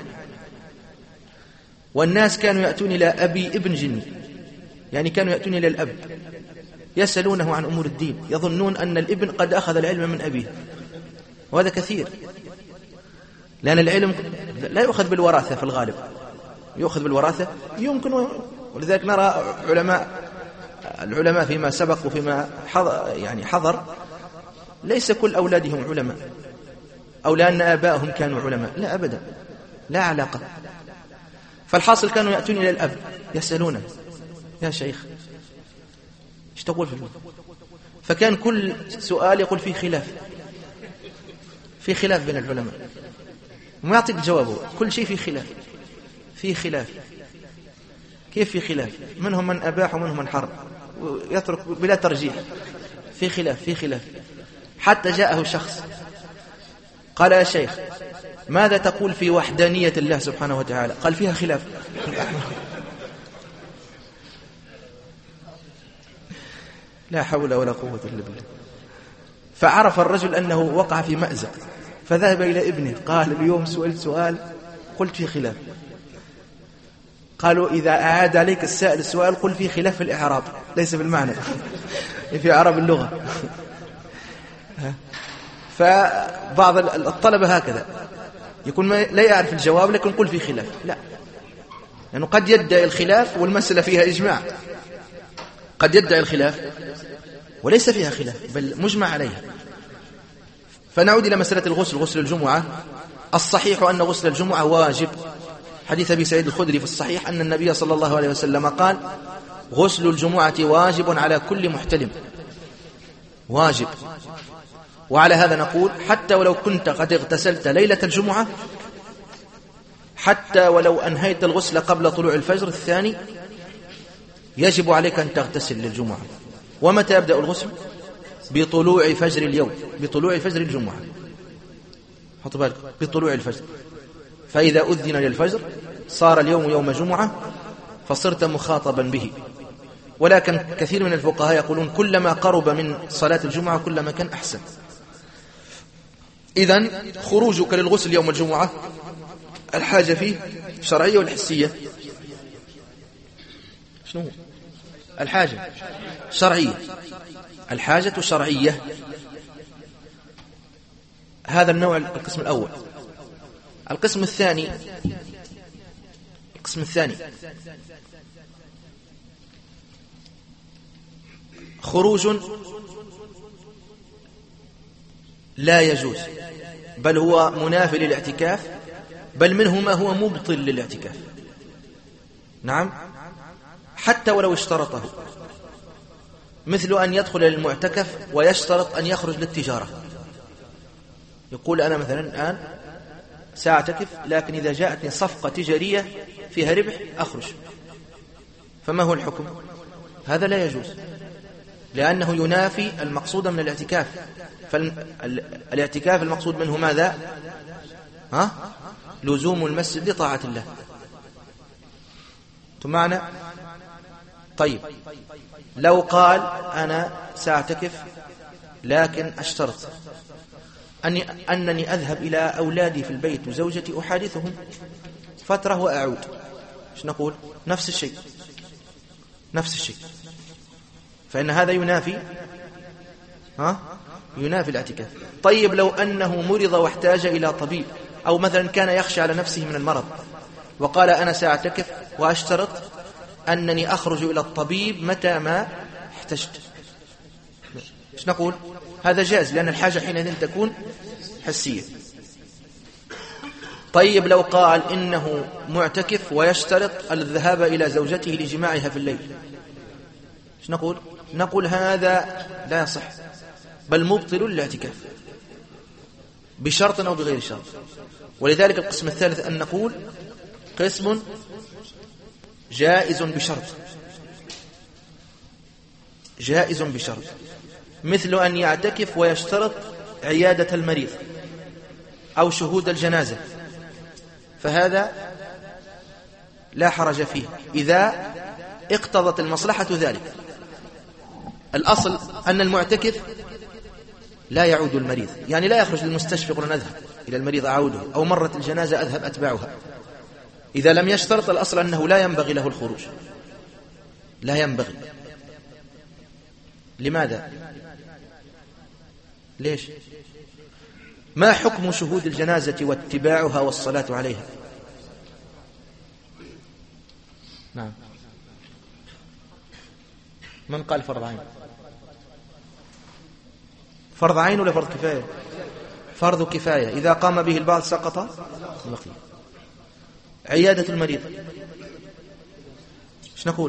والناس كانوا يأتون إلى أبي ابن جني، يعني كانوا يأتون إلى الأب يسألونه عن أمور الدين، يظنون أن الابن قد أخذ العلم من أبيه، وهذا كثير، لأن العلم لا يؤخذ بالوراثة في الغالب، يؤخذ بالوراثة يمكن، ولذلك نرى العلماء فيما سبق وفيما حضر ليس كل أولادهم علماء، أو لأن آبائهم كانوا علماء، لا أبدا، لا علاقة. فالحاصل كانوا يأتون إلى الأب يسألونه يا شيخ ايش تقول في الموضوع؟ فكان كل سؤال يقول فيه خلاف، في خلاف بين العلماء، وما يعطيك جوابه، كل شيء فيه خلاف، فيه خلاف. كيف في خلاف؟ منهم من أباح ومنهم من حرم، ويترك بلا ترجيح، في خلاف، في خلاف. حتى جاءه شخص قال يا شيخ ماذا تقول في وحدانية الله سبحانه وتعالى؟ قال فيها خلاف. لا حول ولا قوة إلا بالله. فعرف الرجل أنه وقع في مأزق، فذهب إلى ابنه قال اليوم سئلت سؤال قلت فيه خلاف. قالوا إذا أعاد عليك السائل السؤال قل فيه خلاف في الإعراب ليس بالمعنى، في إعراب اللغة. فبعض الطلبة هكذا يكون لا يعرف الجواب لكن قل فيه خلاف، لا، لأنه قد يدعي الخلاف والمسألة فيها إجماع، قد يدعي الخلاف وليس فيها خلاف بل مجمع عليها. فنعود إلى مسألة الغسل، غسل الجمعة. الصحيح أن غسل الجمعة واجب، حديث أبي سعيد الخدري في الصحيح أن النبي صلى الله عليه وسلم قال غسل الجمعة واجب على كل محتلم، واجب. وعلى هذا نقول حتى ولو كنت قد اغتسلت ليلة الجمعة، حتى ولو أنهيت الغسل قبل طلوع الفجر الثاني، يجب عليك أن تغتسل للجمعة. ومتى يبدأ الغسل؟ بطلوع فجر اليوم، بطلوع فجر الجمعة، حطوا بالك، بطلوع الفجر. فإذا أذن للفجر صار اليوم يوم جمعة فصرت مخاطبا به. ولكن كثير من الفقهاء يقولون كلما قرب من صلاة الجمعة كلما كان أحسن. إذن خروجك للغسل يوم الجمعة الحاجة فيه شرعية ولا حسية؟ شنو الحاجة؟ شرعية، الحاجة شرعية. هذا النوع القسم الأول. القسم الثاني، خروج لا يجوز، بل هو منافي للاعتكاف، بل منه ما هو مبطل للاعتكاف. نعم، حتى ولو اشترطه، مثل أن يدخل المعتكف ويشترط أن يخرج للتجارة، يقول أنا مثلا الآن سأعتكف لكن إذا جاءتني صفقة تجارية فيها ربح أخرج، فما هو الحكم؟ هذا لا يجوز، لأنه ينافي المقصود من الاعتكاف. فالاعتكاف المقصود منه ماذا؟ لزوم المسجد لطاعة الله. تمعنى؟ طيب لو قال أنا سأعتكف لكن أشترط أنني أذهب إلى أولادي في البيت وزوجتي أحادثهم فترة وأعود، إيش نقول؟ نفس الشيء، نفس الشيء. فإن هذا ينافي ينافي الاعتكاف. طيب لو أنه مرض واحتاج إلى طبيب، أو مثلا كان يخشى على نفسه من المرض وقال أنا سأعتكف وأشترط أنني أخرج إلى الطبيب متى ما احتجت، إيش نقول؟ هذا جائز، لأن الحاجة حينئذ تكون حسية. طيب لو قال إنه معتكف ويشترط الذهاب إلى زوجته لجماعها في الليل، ايش نقول؟ نقول هذا لا يصح، بل مبطل الاعتكاف بشرط أو بغير شرط. ولذلك القسم الثالث أن نقول قسم جائز بشرط، جائز بشرط، مثل أن يعتكف ويشترط عيادة المريض أو شهود الجنازة، فهذا لا حرج فيه إذا اقتضت المصلحة ذلك. الأصل أن المعتكف لا يعود المريض، يعني لا يخرج للمستشفى يقول نذهب إلى المريض أعوده، أو مرت الجنازة أذهب أتبعها. إذا لم يشترط الأصل أنه لا ينبغي له الخروج، لا ينبغي. لماذا؟ ليش؟ ما حكم شهود الجنازة واتباعها والصلاة عليها؟ نعم، من قال فرض عين؟ فرض عين ولا فرض كفاية؟ فرض كفاية، إذا قام به البعض سقط البقية. عيادة المريض ايش نقول؟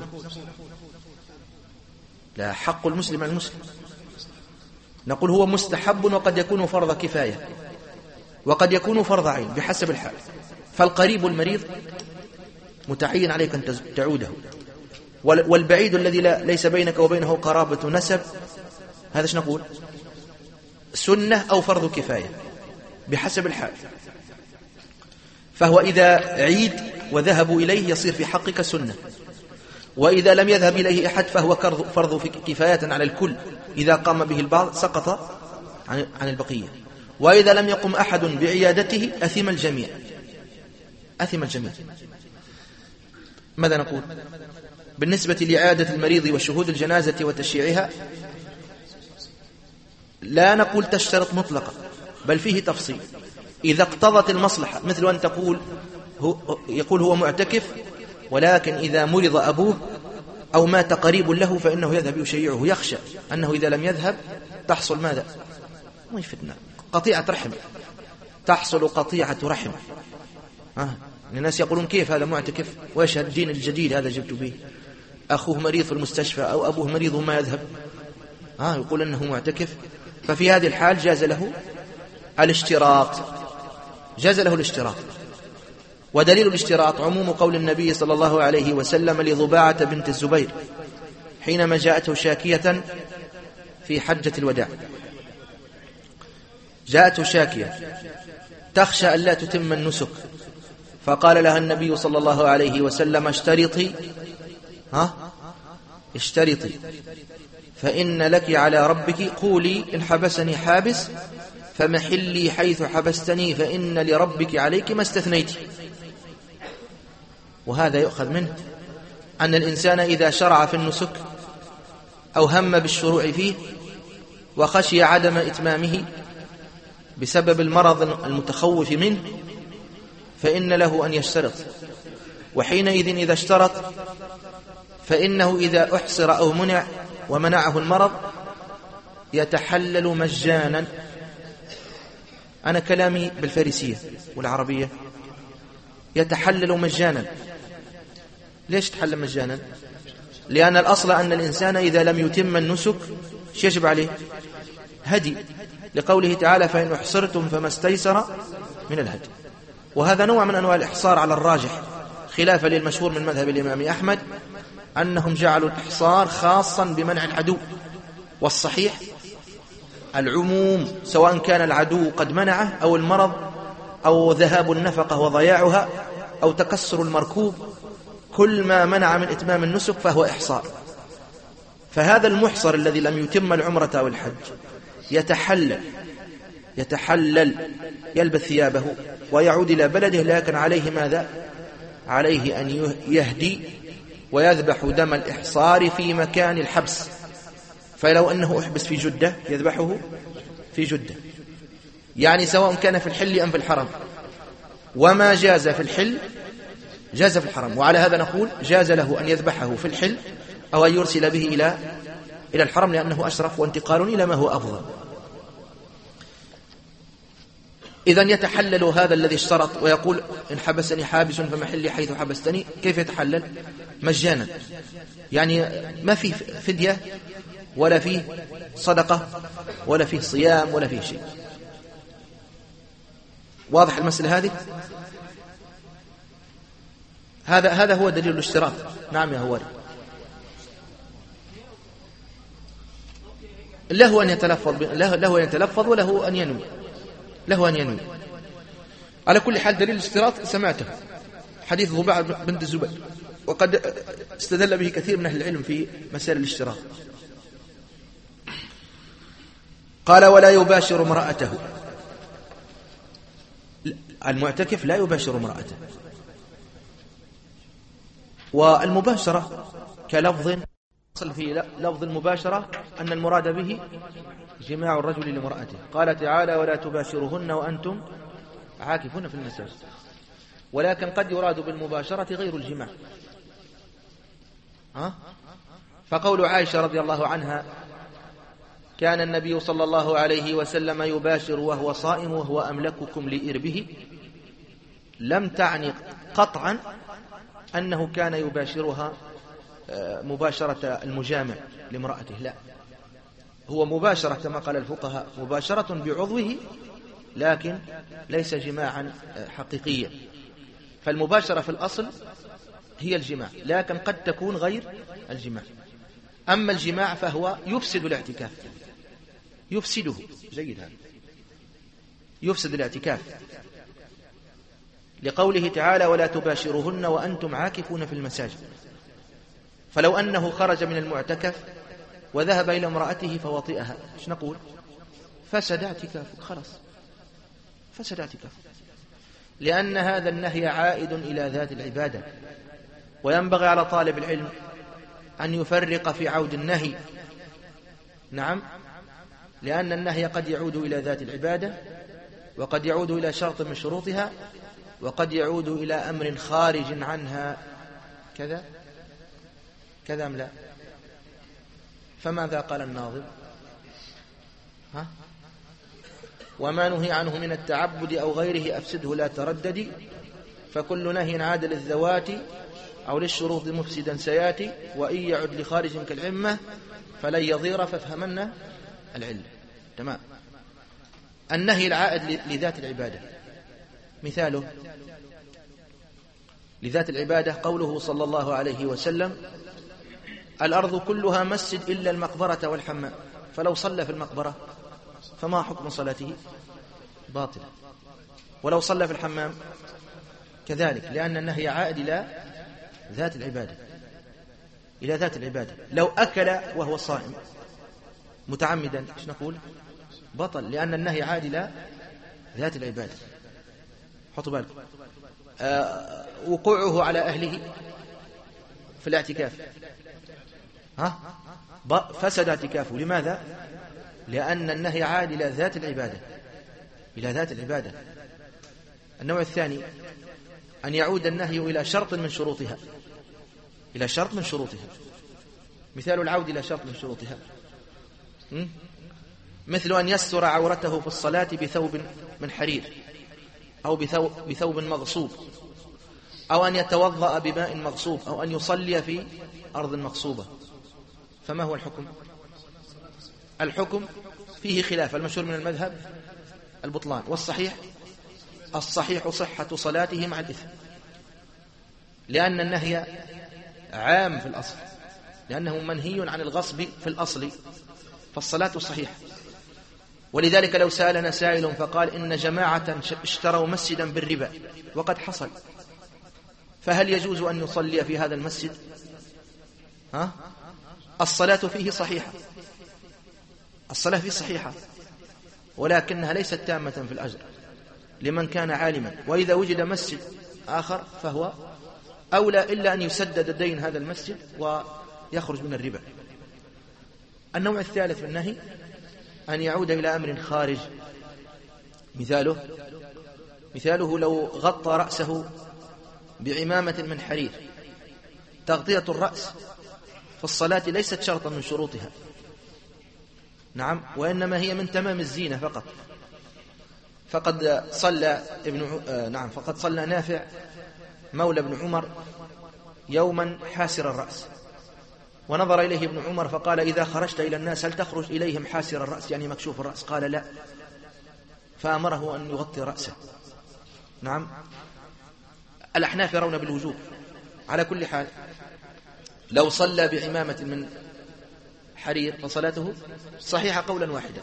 لا، حق المسلم على المسلم. نقول هو مستحب وقد يكون فرض كفاية وقد يكون فرض عين بحسب الحال. فالقريب المريض متعين عليك أن تعوده، والبعيد الذي ليس بينك وبينه قرابة نسب هذا ايش نقول؟ سنة أو فرض كفاية بحسب الحال. فهو إذا عيد وذهبوا إليه يصير في حقك سنة، وإذا لم يذهب إليه أحد فهو فرض كفاية على الكل، إذا قام به البعض سقط عن البقية، وإذا لم يقم أحد بعيادته أثم الجميع، أثم الجميع. ماذا نقول بالنسبة لعيادة المريض وشهود الجنازة وتشييعها؟ لا نقول تشترط مطلقا، بل فيه تفصيل. إذا اقتضت المصلحة، مثل أن يقول هو معتكف ولكن إذا مرض أبوه أو مات قريب له فإنه يذهب يشيعه، يخشى أنه إذا لم يذهب تحصل ماذا؟ فتنة، قطيعة رحم، تحصل قطيعة رحم. الناس يقولون كيف هذا معتكف ويش الدين الجديد هذا جبت به؟ أخوه مريض في المستشفى أو أبوه مريض وما يذهب، يقول أنه معتكف. ففي هذه الحال جاز له الاشتراط، جاز له الاشتراط. ودليل الاشتراط عموم قول النبي صلى الله عليه وسلم لضباعة بنت الزبير حينما جاءته شاكية في حجة الوداع، جاءته شاكية تخشى أن لا تتم النسك، فقال لها النبي صلى الله عليه وسلم اشترطي اشترطي فإن لك على ربك، قولي إن حبسني حابس فمحلي حيث حبستني، فإن لربك عليك ما استثنيت. وهذا يؤخذ منه أن الإنسان إذا شرع في النسك أو هم بالشروع فيه وخشي عدم إتمامه بسبب المرض المتخوف منه فإن له أن يشترط. وحينئذ إذا اشترط فإنه إذا أحصر أو منع ومنعه المرض يتحلل مجانا. أنا كلامي بالفارسية والعربية، يتحلل مجانا. ليش تحلل مجانا؟ لأن الأصل أن الإنسان إذا لم يتم النسك يجب عليه هدي، لقوله تعالى فإن أحصرتم فما استيسر من الهدي. وهذا نوع من أنواع الإحصار على الراجح، خلافا للمشهور من مذهب الإمام أحمد أنهم جعلوا الإحصار خاصا بمنع العدو، والصحيح العموم، سواء كان العدو قد منعه أو المرض أو ذهاب النفقة وضياعها أو تكسر المركوب، كل ما منع من إتمام النسك فهو إحصار. فهذا المحصر الذي لم يتم العمرة أو الحج يتحلل يلبس ثيابه ويعود إلى بلده، لكن عليه ماذا؟ عليه أن يهدي ويذبح دم الإحصار في مكان الحبس. فلو أنه أحبس في جدة يذبحه في جدة، يعني سواء كان في الحل أم في الحرم، وما جاز في الحل جاز في الحرم. وعلى هذا نقول جاز له أن يذبحه في الحل أو أن يرسل به إلى الحرم، لأنه أشرف وانتقال إلى ما هو أفضل. إذن يتحلل هذا الذي اشترط ويقول إن حبسني حابس فمحلي حيث حبستني، كيف يتحلل؟ مجانا، يعني ما فيه فدية ولا فيه صدقة ولا فيه صيام ولا فيه شيء. واضح المسألة هذه؟ هذا هو دليل الاشتراط. نعم يا هواري. له أن يتلفظ وله أن ينوي، له أن ينوي. على كل حال دليل الاشتراط سمعته، حديث ضباع بنت الزبير، وقد استدل به كثير من أهل العلم في مسائل الاشتراط. قال ولا يباشر امرأته، المعتكف لا يباشر امرأته. والمباشرة كلفظ، أصل في لفظ المباشرة أن المراد به جماع الرجل لامرأته. قال تعالى ولا تباشرهن وأنتم عاكفون في المساجد. ولكن قد يراد بالمباشرة غير الجماع. فقول عائشة رضي الله عنها كان النبي صلى الله عليه وسلم يباشر وهو صائم وهو أملككم لإربه، لم تعني قطعا أنه كان يباشرها مباشرة المجامع لامرأته، لا، هو مباشرة كما قال الفقهاء مباشرة بعضوه، لكن ليس جماعا حقيقيا. فالمباشرة في الأصل هي الجماع، لكن قد تكون غير الجماع. أما الجماع فهو يفسد الاعتكاف، يفسده. جيد، هذا يفسد الاعتكاف، لقوله تعالى ولا تباشرهن وأنتم عاكفون في المساجد. فلو أنه خرج من المعتكف وذهب إلى امرأته فوطئها، ايش نقول؟ فسد اعتكافه، خلاص فسد اعتكافه، لأن هذا النهي عائد إلى ذات العبادة. وينبغي على طالب العلم أن يفرق في عود النهي. نعم، لأن النهي قد يعود إلى ذات العبادة، وقد يعود إلى شرط من شروطها، وقد يعود إلى أمر خارج عنها. كذا كذا أم لا؟ فماذا قال الناظم؟ وما نهي عنه من التعبد أو غيره أفسده لا ترددي، فكل نهي عاد للذوات أو للشروط مفسدا سياتي، وإن يعد لخارج كالعمة فلن يضير فافهمن العلة. تمام. النهي العائد لذات العبادة مثاله لذات العبادة قوله صلى الله عليه وسلم الأرض كلها مسجد إلا المقبرة والحمام، فلو صلى في المقبرة فما حكم صلاته؟ باطلة. ولو صلى في الحمام كذلك، لأن النهي عائد إلى ذات العبادة، إلى ذات العبادة. لو أكل وهو صائم متعمدا ايش نقول؟ بطل، لأن النهي عائد إلى ذات العبادة. حطوا بالكم. وقوعه على أهله في الاعتكاف فسد اعتكافه. لماذا؟ لأن النهي عائد إلى ذات العبادة، إلى ذات العبادة. النوع الثاني أن يعود النهي إلى شرط من شروطها، إلى شرط من شروطها. مثال العود إلى شرط من شروطها مثل أن يستر عورته في الصلاة بثوب من حرير، أو بثوب مغصوب، أو أن يتوضأ بماء مغصوب، أو أن يصلي في أرض مغصوبة. فما هو الحكم؟ الحكم فيه خلاف، المشهور من المذهب البطلان، والصحيح الصحيح صحة صلاته مع الإثم، لأن النهي عام في الأصل، لأنه منهي عن الغصب في الأصل، فالصلاة صحيحة. ولذلك لو سألنا سائل فقال إن جماعة اشتروا مسجدا بالربا وقد حصل، فهل يجوز أن يصلي في هذا المسجد؟ الصلاة فيه صحيحة، الصلاة فيه صحيحة، ولكنها ليست تامة في الأجر لمن كان عالما. وإذا وجد مسجد آخر فهو أولى، إلا أن يسدد دين هذا المسجد ويخرج من الربا. النوع الثالث من النهي أن يعود إلى أمر خارج. مثاله لو غطى رأسه بعمامة من حرير. تغطية الرأس في الصلاة ليست شرطا من شروطها، نعم، وإنما هي من تمام الزينة فقط. فقد صلى فقد صلى نافع مولى ابن عمر يوما حاسر الرأس، ونظر إليه ابن عمر فقال: إذا خرجت إلى الناس هل تخرج إليهم حاسر الرأس يعني مكشوف الرأس؟ قال: لا. فأمره أن يغطي رأسه. نعم. الأحناف يرون بالوجوب. على كل حال لو صلى بعمامة من حرير فصلاته صحيحة قولا واحدا،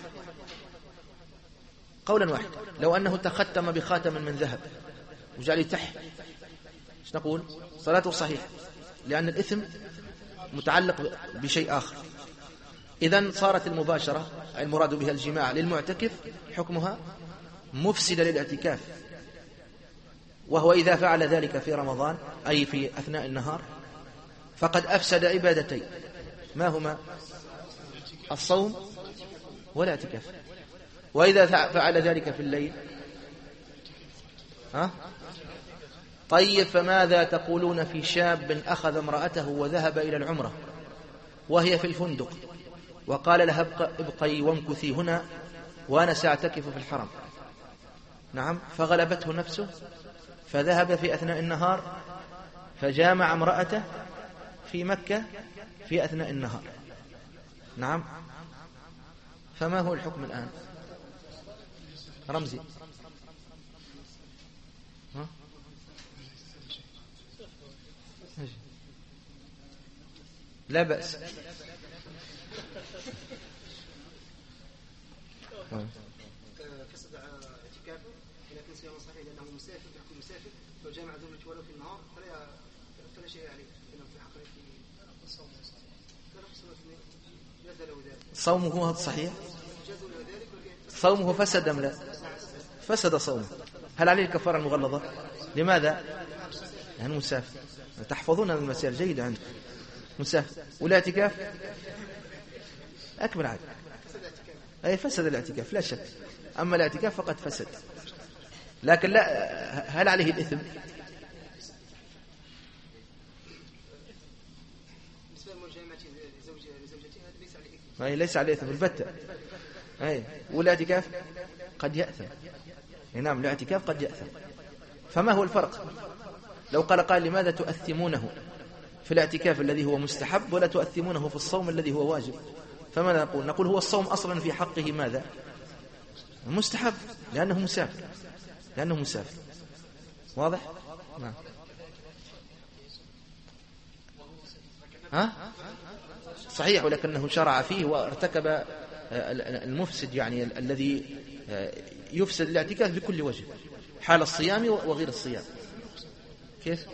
قولا واحدا. لو أنه تختم بخاتم من ذهب وجعل تحت، ايش نقول؟ صلاته صحيحة، لأن الإثم متعلق بشيء آخر. إذن صارت المباشرة المراد بها الجماع للمعتكف حكمها مفسدة للاعتكاف، وهو إذا فعل ذلك في رمضان أي في أثناء النهار فقد أفسد عبادتين، ما هما؟ الصوم والاعتكاف. وإذا فعل ذلك في الليل طيب، فماذا تقولون في شاب أخذ امرأته وذهب إلى العمرة وهي في الفندق وقال لها: ابقي وامكثي هنا وأنا سأعتكف في الحرم؟ نعم. فغلبته نفسه فذهب في أثناء النهار فجامع امرأته في مكة في أثناء النهار. نعم. فما هو الحكم الآن؟ رمزي. لا بأس. فسد اعتكافه ولكن صيامه صحيح لأنه مسافر، يحكم مسافر، لو جامع زوجته ولو في النهار فلا شيء عليه، لأنه في حقه في الصوم. صومه صحيح؟ صومه فسد أم لا؟ فسد صومه. هل عليه الكفارة المغلظة؟ لماذا؟ يعني مسافر. تحفظون المسائل جيدة عندك. مسافر والاعتكاف أكبر عاد، أي فسد الاعتكاف لا شك. أما الاعتكاف فقد فسد، لكن لا، هل عليه الإثم؟ ليس عليه إثم البتة. والاعتكاف قد يأثم. نعم، الاعتكاف قد يأثم. فما هو الفرق؟ لو قال لماذا تؤثمونه في الاعتكاف الذي هو مستحب ولا تؤثمونه في الصوم الذي هو واجب؟ فماذا نقول؟ نقول هو الصوم أصلا في حقه ماذا؟ مستحب، لأنه مسافر. واضح؟ نعم. صحيح، ولكنه شرع فيه وارتكب المفسد، يعني الذي يفسد الاعتكاف بكل وجه، حال الصيام وغير الصيام. كيف؟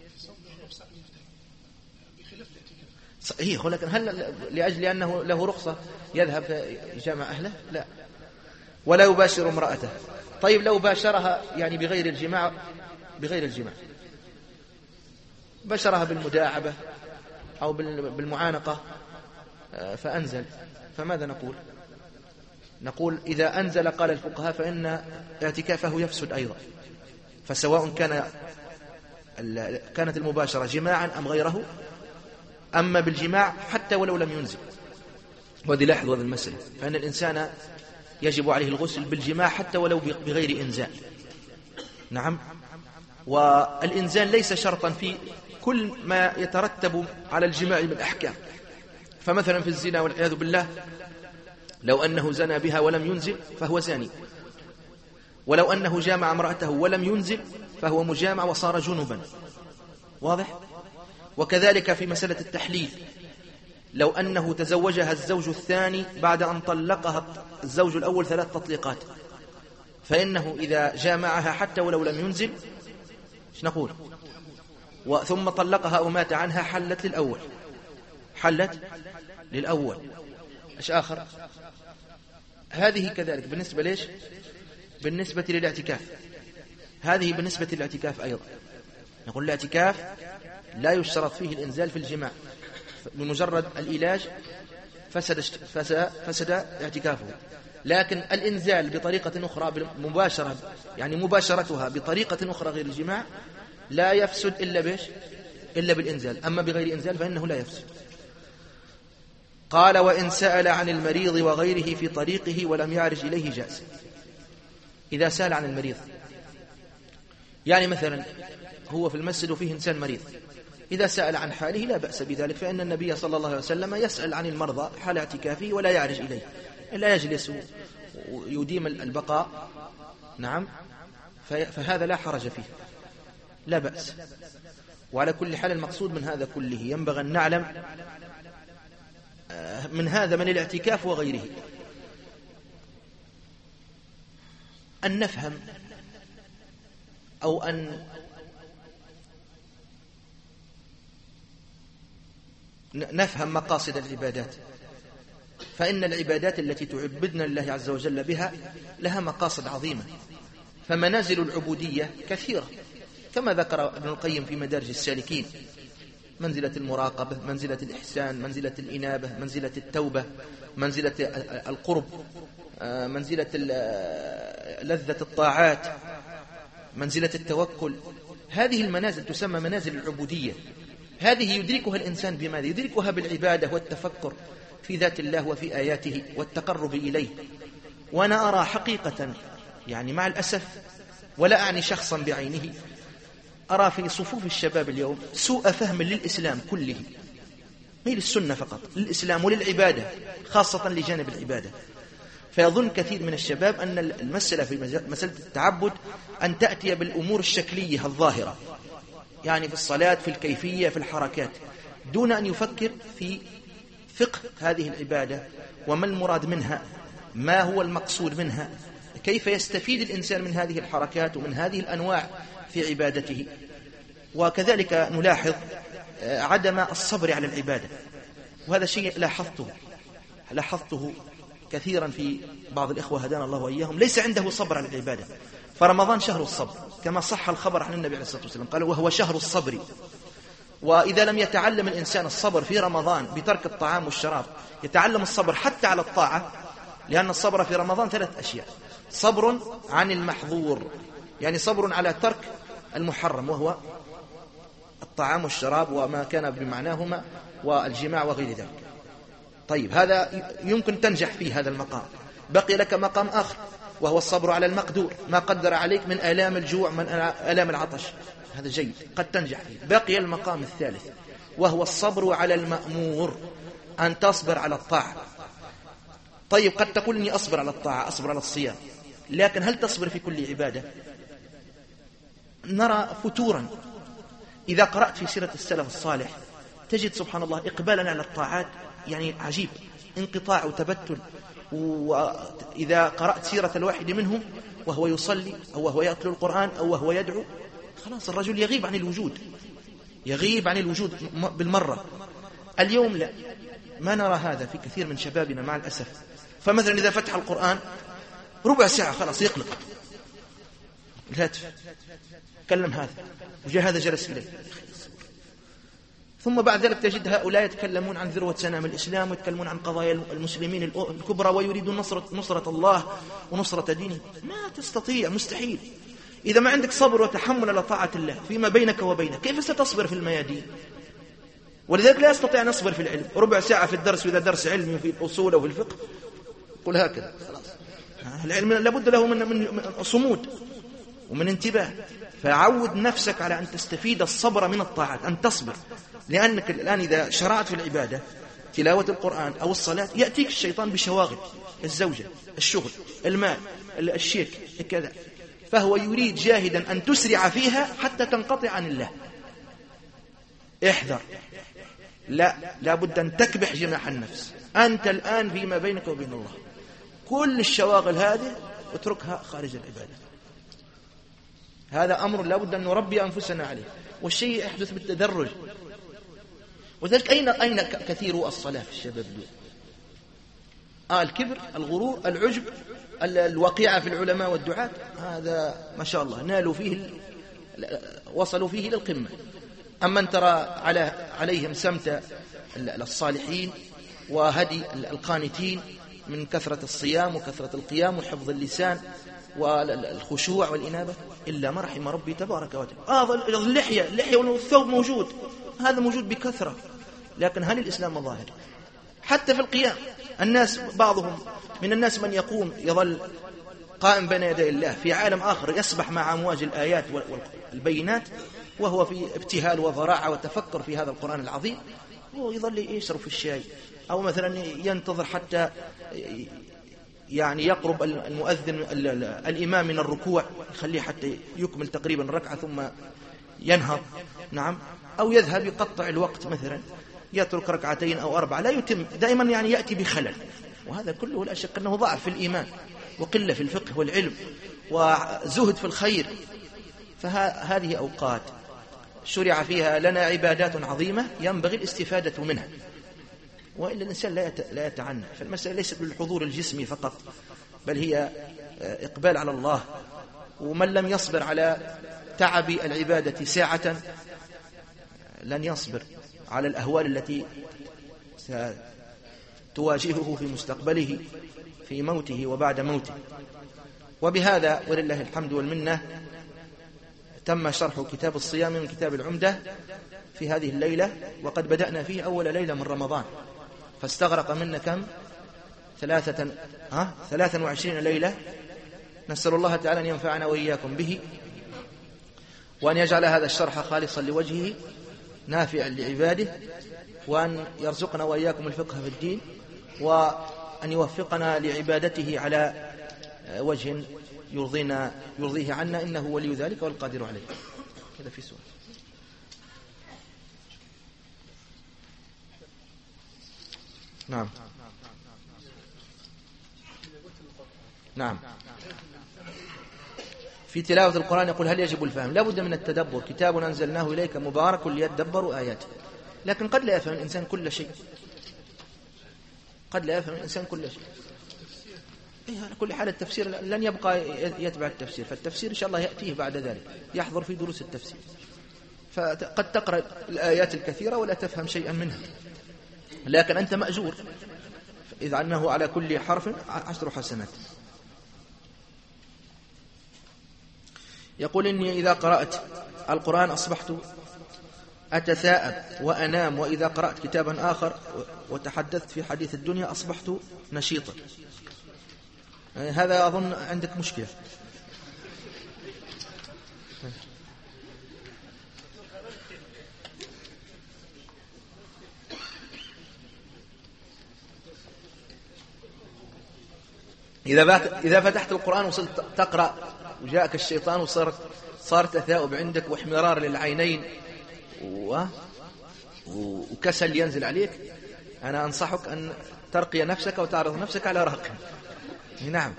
صحيح، ولكن هل لأجل أنه له رخصة يذهب يجامع أهله؟ لا. ولا يباشر امرأته. طيب لو باشرها يعني بغير الجماع بشرها بالمداعبة أو بالمعانقة فأنزل، فماذا نقول؟ نقول إذا أنزل، قال الفقهاء، فإن اعتكافه يفسد أيضا. فسواء كانت المباشرة جماعا أم غيره، أما بالجماع حتى ولو لم ينزل. وذي لاحظ هذا المسألة، فإن الإنسان يجب عليه الغسل بالجماع حتى ولو بغير إنزال. نعم. والإنزال ليس شرطا في كل ما يترتب على الجماع من أحكام. فمثلا في الزنا والعياذ بالله، لو أنه زنى بها ولم ينزل فهو زاني، ولو أنه جامع امرأته ولم ينزل فهو مجامع وصار جنبا. واضح؟ وكذلك في مسألة التحليل، لو أنه تزوجها الزوج الثاني بعد أن طلقها الزوج الأول 3 تطليقات، فإنه إذا جامعها حتى ولو لم ينزل، ايش نقول؟ ثم طلقها أو مات عنها، حلت للأول. ايش آخر؟ هذه كذلك بالنسبة ليش؟ بالنسبة للاعتكاف. هذه بالنسبة للاعتكاف أيضا. نقول الاعتكاف لا يشترط فيه الإنزال في الجماع، بمجرد الإيلاج فسد اعتكافه. لكن الإنزال بطريقة أخرى مباشرة، يعني مباشرتها بطريقة أخرى غير الجماع، لا يفسد إلا بالإنزال. أما بغير إنزال فإنه لا يفسد. قال: وإن سأل عن المريض وغيره في طريقه ولم يعرج إليه جاز. إذا سأل عن المريض، يعني مثلا هو في المسجد وفيه إنسان مريض، إذا سأل عن حاله لا بأس بذلك، فإن النبي صلى الله عليه وسلم يسأل عن المرضى حال اعتكافه ولا يعرج إليه، لا يجلس ويديم البقاء. نعم، فهذا لا حرج فيه، لا بأس. وعلى كل حال المقصود من هذا كله ينبغي أن نعلم من هذا من الاعتكاف وغيره أن نفهم أو أن نفهم مقاصد العبادات، فإن العبادات التي تعبدنا الله عز وجل بها لها مقاصد عظيمة، فمنازل العبودية كثيرة كما ذكر ابن القيم في مدارج السالكين: منزلة المراقبة، منزلة الإحسان، منزلة الإنابة، منزلة التوبة، منزلة القرب، منزلة لذة الطاعات، منزلة التوكل. هذه المنازل تسمى منازل العبودية، هذه يدركها الإنسان بماذا؟ يدركها بالعبادة والتفكر في ذات الله وفي آياته والتقرب إليه. وأنا أرى حقيقة، يعني مع الأسف ولا أعني شخصا بعينه، أرى في صفوف الشباب اليوم سوء فهم للإسلام كله، هي للسنة فقط، للإسلام وللعبادة، خاصة لجانب العبادة. فيظن كثير من الشباب أن المسألة في مسألة التعبد أن تأتي بالأمور الشكلية الظاهرة، يعني في الصلاة، في الكيفية، في الحركات، دون أن يفكر في فقه هذه العبادة وما المراد منها، ما هو المقصود منها، كيف يستفيد الإنسان من هذه الحركات ومن هذه الأنواع في عبادته. وكذلك نلاحظ عدم الصبر على العبادة، وهذا شيء لاحظته كثيرا في بعض الإخوة هدانا الله وإياهم، ليس عنده صبر على العبادة. فرمضان شهر الصبر كما صح الخبر عن النبي عليه الصلاة والسلام، قال وهو شهر الصبر. وإذا لم يتعلم الإنسان الصبر في رمضان بترك الطعام والشراب، يتعلم الصبر حتى على الطاعة، لأن الصبر في رمضان 3 أشياء: صبر عن المحظور، يعني صبر على ترك المحرم وهو الطعام والشراب وما كان بمعناهما والجماع وغير ذلك. طيب، هذا يمكن تنجح فيه هذا المقام. بقي لك مقام آخر وهو الصبر على المقدور، ما قدر عليك من آلام الجوع، من آلام العطش، هذا جيد، قد تنجح فيه. بقي المقام الثالث وهو الصبر على المأمور، أن تصبر على الطاعة. طيب، قد تقول إني أصبر على الطاعة، أصبر على الصيام، لكن هل تصبر في كل عبادة؟ نرى فتورا. إذا قرأت في سيرة السلف الصالح تجد سبحان الله إقبالا على الطاعات يعني عجيب، انقطاع وتبتل. وإذا قرأت سيرة الواحد منهم وهو يصلي أو وهو يتلو القرآن أو وهو يدعو، خلاص الرجل يغيب عن الوجود، يغيب عن الوجود بالمرة. اليوم لا، ما نرى هذا في كثير من شبابنا مع الأسف. فمثلا إذا فتح القرآن ربع ساعة خلاص يقلق الهاتف، كلم هذا وجاء هذا جلس إليه، ثم بعد ذلك تجد هؤلاء يتكلمون عن ذروة سنام الإسلام ويتكلمون عن قضايا المسلمين الكبرى ويريدون نصرة الله ونصرة دينه. ما تستطيع، مستحيل. إذا ما عندك صبر وتحمل على طاعة الله فيما بينك وبينه، كيف ستصبر في الميادين؟ ولذلك لا يستطيع أن يصبر في العلم. ربع ساعة في الدرس، وإذا درس علمي في الأصول أو في الفقه قل هكذا خلاص. العلم لابد له من صمود ومن انتباه. فعود نفسك على أن تستفيد الصبر من الطاعات، أن تصبر، لأنك الآن إذا شرعت في العبادة تلاوة القرآن أو الصلاة يأتيك الشيطان بشواغل: الزوجة، الشغل، المال، الشيك، كذا. فهو يريد جاهدا أن تسرع فيها حتى تنقطع عن الله. احذر، لا بد أن تكبح جناح النفس. أنت الآن فيما بينك وبين الله، كل الشواغل هذه اتركها خارج العبادة. هذا أمر لا بد أن نربي أنفسنا عليه، والشيء يحدث بالتدرج. وذلك أين كثير الصلاة في الشباب اليوم؟ الكبر، الغرور، العجب، الوقيعة في العلماء والدعاة، هذا ما شاء الله نالوا فيه، وصلوا فيه إلى القمة. أما أن ترى عليهم سمت الصالحين وهدي القانتين من كثرة الصيام وكثرة القيام وحفظ اللسان والخشوع والإنابة، إلا ما رحم ربي تبارك وتعالى. اللحية والثوب موجود، هذا موجود بكثرة، لكن هل الإسلام ظاهر؟ حتى في القيام الناس، بعضهم من الناس من يقوم يظل قائم بين يدي الله في عالم آخر يسبح مع أمواج الآيات والبينات، وهو في ابتهال وضراعة وتفكر في هذا القرآن العظيم، ويظل يشرب في الشاي، أو مثلا ينتظر حتى يعني يقرب المؤذن الإمام من الركوع، يخليه حتى يكمل تقريبا ركعة ثم ينهض. نعم. أو يذهب يقطع الوقت مثلا، يترك ركعتين أو 4، لا يتم، دائما يعني يأتي بخلل. وهذا كله لا شك أنه ضعف في الإيمان، وقلة في الفقه والعلم، وزهد في الخير. فهذه أوقات شرع فيها لنا عبادات عظيمة ينبغي الاستفادة منها، وإلا الإنسان لا يتعنى. فالمسألة ليست بالحضور الجسمي فقط، بل هي إقبال على الله. ومن لم يصبر على تعب العبادة ساعة لن يصبر على الأهوال التي ستواجهه في مستقبله، في موته وبعد موته. وبهذا ولله الحمد والمنة تم شرح كتاب الصيام من كتاب العمدة في هذه الليلة، وقد بدأنا فيه أول ليلة من رمضان، فاستغرق منا كم 23 ليلة. نسأل الله تعالى أن ينفعنا وإياكم به، وأن يجعل هذا الشرح خالصا لوجهه نافعا لعباده، وأن يرزقنا وإياكم الفقه في الدين، وأن يوفقنا لعبادته على وجه يرضيه عنا، إنه ولي ذلك والقادر عليه. كذا في سؤال. نعم نعم. في تلاوة القرآن يقول هل يجب الفهم؟ لا بد من التدبر. كتاب أنزلناه إليك مبارك ليدبروا آياته. لكن قد لا يفهم الإنسان كل شيء، قد لا يفهم الإنسان كل شيء. على كل حال التفسير لن يبقى يتبع التفسير، فالتفسير إن شاء الله يأتيه بعد ذلك، يحضر في دروس التفسير. فقد تقرأ الآيات الكثيرة ولا تفهم شيئا منها، لكن أنت مأجور، إذ أنه على كل حرف 10 حسنات. يقول إني إذا قرأت القرآن أصبحت أتثاءب وأنام، وإذا قرأت كتابا آخر وتحدثت في حديث الدنيا أصبحت نشيطا. هذا أظن عندك مشكلة. إذا فتحت القرآن وصلت تقرأ وجاءك الشيطان صار تثاؤب عندك واحمرار للعينين وكسل ينزل عليك، أنا أنصحك أن ترقي نفسك وتعرض نفسك على راق. نعم،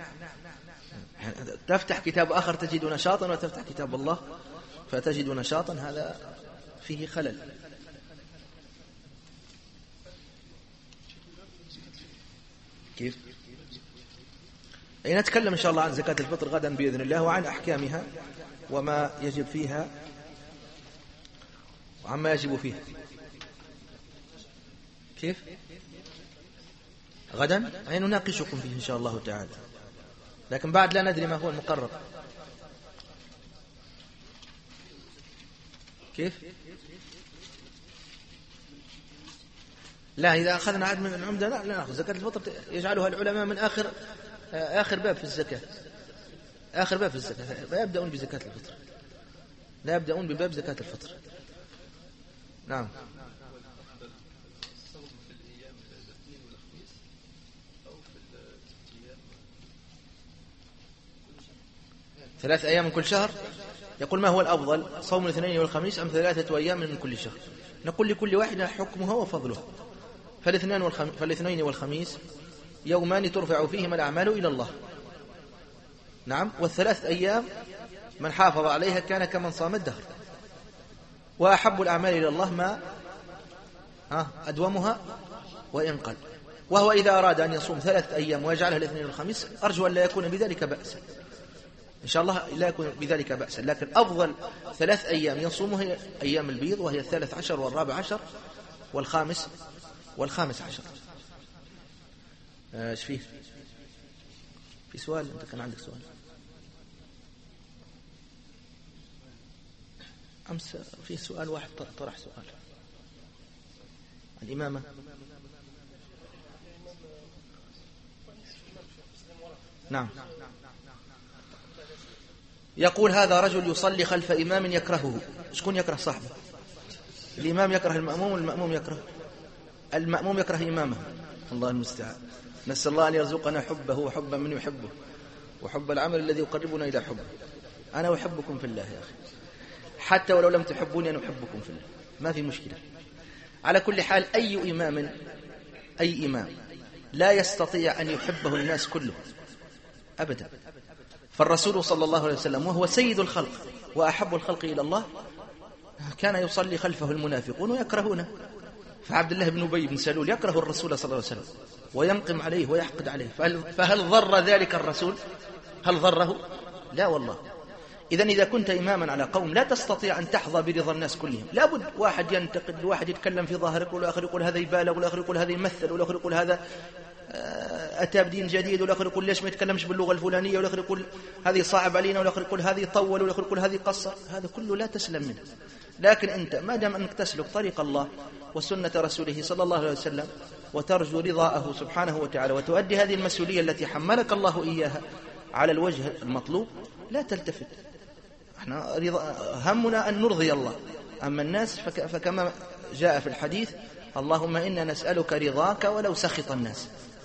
تفتح كتاب آخر تجد نشاطا، وتفتح كتاب الله فتجد نشاطا، هذا فيه خلل. كيف؟ نتكلم إن شاء الله عن زكاة الفطر غدا بإذن الله، وعن أحكامها وما يجب فيها وعما يجب فيها. كيف؟ غدا نناقشكم فيه إن شاء الله تعالى، لكن بعد لا ندري ما هو المقرر. كيف؟ لا، إذا أخذنا عد من العمدة لا نأخذ زكاة الفطر، يجعلها العلماء من آخر باب في الزكاة، آخر باب في الزكاة، لا يبدأون بزكاة الفطر، لا يبدأون بباب زكاة الفطر. نعم. ثلاث أيام من كل شهر. يقول ما هو الأفضل، صوم الاثنين والخميس أم 3 أيام من كل شهر؟ نقول لكل واحد حكمها وفضلها. فالاثنين والخميس يومان ترفع فيهما الأعمال إلى الله. نعم. والثلاث أيام من حافظ عليها كان كمن صام الدهر. وأحب الأعمال إلى الله ما أدومها وإن قل. وهو إذا أراد أن يصوم 3 أيام ويجعلها الاثنين والخميس أرجو أن لا يكون بذلك بأسا، إن شاء الله لا يكون بذلك بأسا، لكن أفضل 3 أيام يصومها هي أيام البيض، وهي 13 و14 والخامس عشر. ايش فيه؟ في سؤال؟ انت كان عندك سؤال امس؟ في سؤال واحد طرح سؤال الإمامة. نعم. يقول هذا رجل يصلي خلف إمام يكرهه. شكون يكره صاحبه؟ الإمام يكره المأموم والمأموم يكره المأموم يكره إمامه. الله المستعان. نسأل الله أن يرزقنا حبه وحب من يحبه وحب العمل الذي يقربنا إلى حبه. أنا أحبكم في الله يا أخي، حتى ولو لم تحبوني أنا أحبكم في الله، ما في مشكلة. على كل حال أي إمام لا يستطيع أن يحبه الناس كله أبدا. فالرسول صلى الله عليه وسلم وهو سيد الخلق وأحب الخلق إلى الله كان يصلي خلفه المنافقون ويكرهونه. فعبد الله بن أبي بن سلول يكره الرسول صلى الله عليه وسلم وينقم عليه ويحقد عليه. فهل ضر ذلك الرسول؟ هل ضره؟ لا والله. إذا كنت إماما على قوم لا تستطيع أن تحظى برضا الناس كلهم، لابد واحد ينتقد، واحد يتكلم في ظاهرك، والآخر يقول هذا يبالغ، والآخر يقول هذا يمثل، والآخر يقول هذا أتى بدين جديد، والآخر يقول ليش ما يتكلمش باللغة الفلانية، والآخر يقول هذه صعب علينا، والآخر يقول هذه يطول، والآخر يقول هذه قصر. هذا كله لا تسلم منه. لكن أنت ما دام أنك تسلك طريق الله وسنة رسوله صلى الله عليه وسلم وترجو رضاءه سبحانه وتعالى وتؤدي هذه المسؤولية التي حملك الله إياها على الوجه المطلوب، لا تلتفت. احنا همنا أن نرضي الله. أما الناس فكما جاء في الحديث اللهم إنا نسألك رضاك ولو سخط الناس.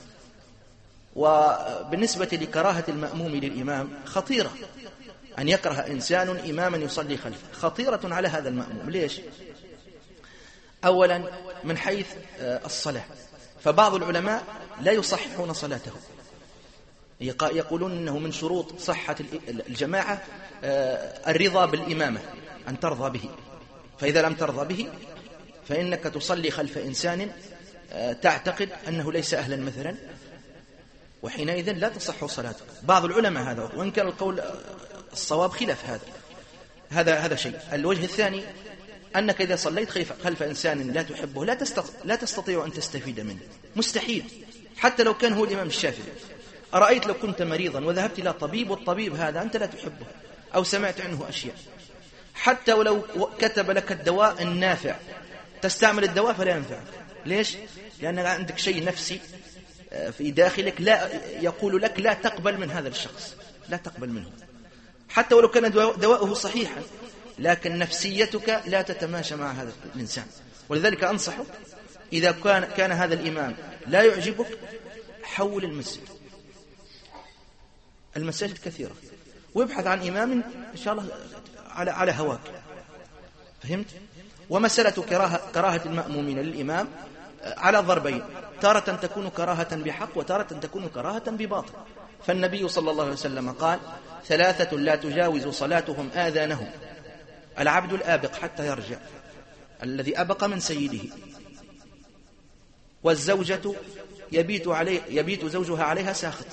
وبالنسبة لكراهة المأموم للإمام خطيرة، أن يكره إنسان إماما يصلي خلفه خطيرة على هذا المأموم. ليش؟ أولا من حيث الصلاة، فبعض العلماء لا يصححون صلاته، يقولون أنه من شروط صحة الجماعة الرضا بالإمامة، أن ترضى به. فإذا لم ترضى به فإنك تصلي خلف إنسان تعتقد أنه ليس أهلا مثلا، وحينئذ لا تصح صلاتك. بعض العلماء هذا، وإن كان القول الصواب خلاف هذا شيء. الوجه الثاني أنك إذا صليت خلف إنسان لا تحبه لا تستطيع أن تستفيد منه، مستحيل. حتى لو كان هو الإمام الشافعي، أرأيت لو كنت مريضا وذهبت إلى طبيب والطبيب هذا أنت لا تحبه أو سمعت عنه أشياء، حتى ولو كتب لك الدواء النافع تستعمل الدواء فلا ينفعك. ليش؟ لأن عندك شيء نفسي في داخلك لا يقول لك لا تقبل من هذا الشخص، لا تقبل منه، حتى ولو كان دواءه صحيحا، لكن نفسيتك لا تتماشى مع هذا الإنسان. ولذلك أنصحك إذا كان هذا الإمام لا يعجبك حول المسجد. المساجد كثيرة، وابحث عن إمام إن شاء الله على هواك. فهمت؟ ومسألة كراهة المأمومين للإمام على ضربين، تارة تكون كراهة بحق وتارة تكون كراهة بباطل. فالنبي صلى الله عليه وسلم قال: 3 لا تجاوز صلاتهم آذانهم: العبد الآبق حتى يرجع، الذي أبق من سيده، والزوجة يبيت زوجها عليها ساخط،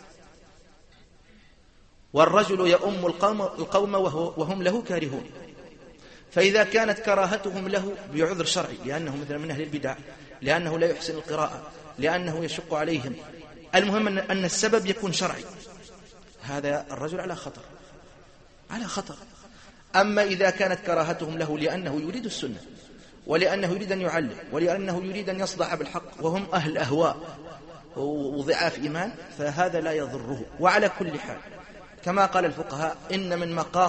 والرجل يؤم القوم وهم له كارهون. فإذا كانت كراهتهم له بعذر شرعي، لأنه مثلا من أهل البدع، لأنه لا يحسن القراءة، لأنه يشق عليهم، المهم أن السبب يكون شرعي، هذا الرجل على خطر. أما إذا كانت كراهتهم له لأنه يريد السنة، ولأنه يريد أن يعلم، ولأنه يريد أن يصدع بالحق، وهم أهل أهواء وضعاف إيمان، فهذا لا يضره. وعلى كل حال كما قال الفقهاء: إن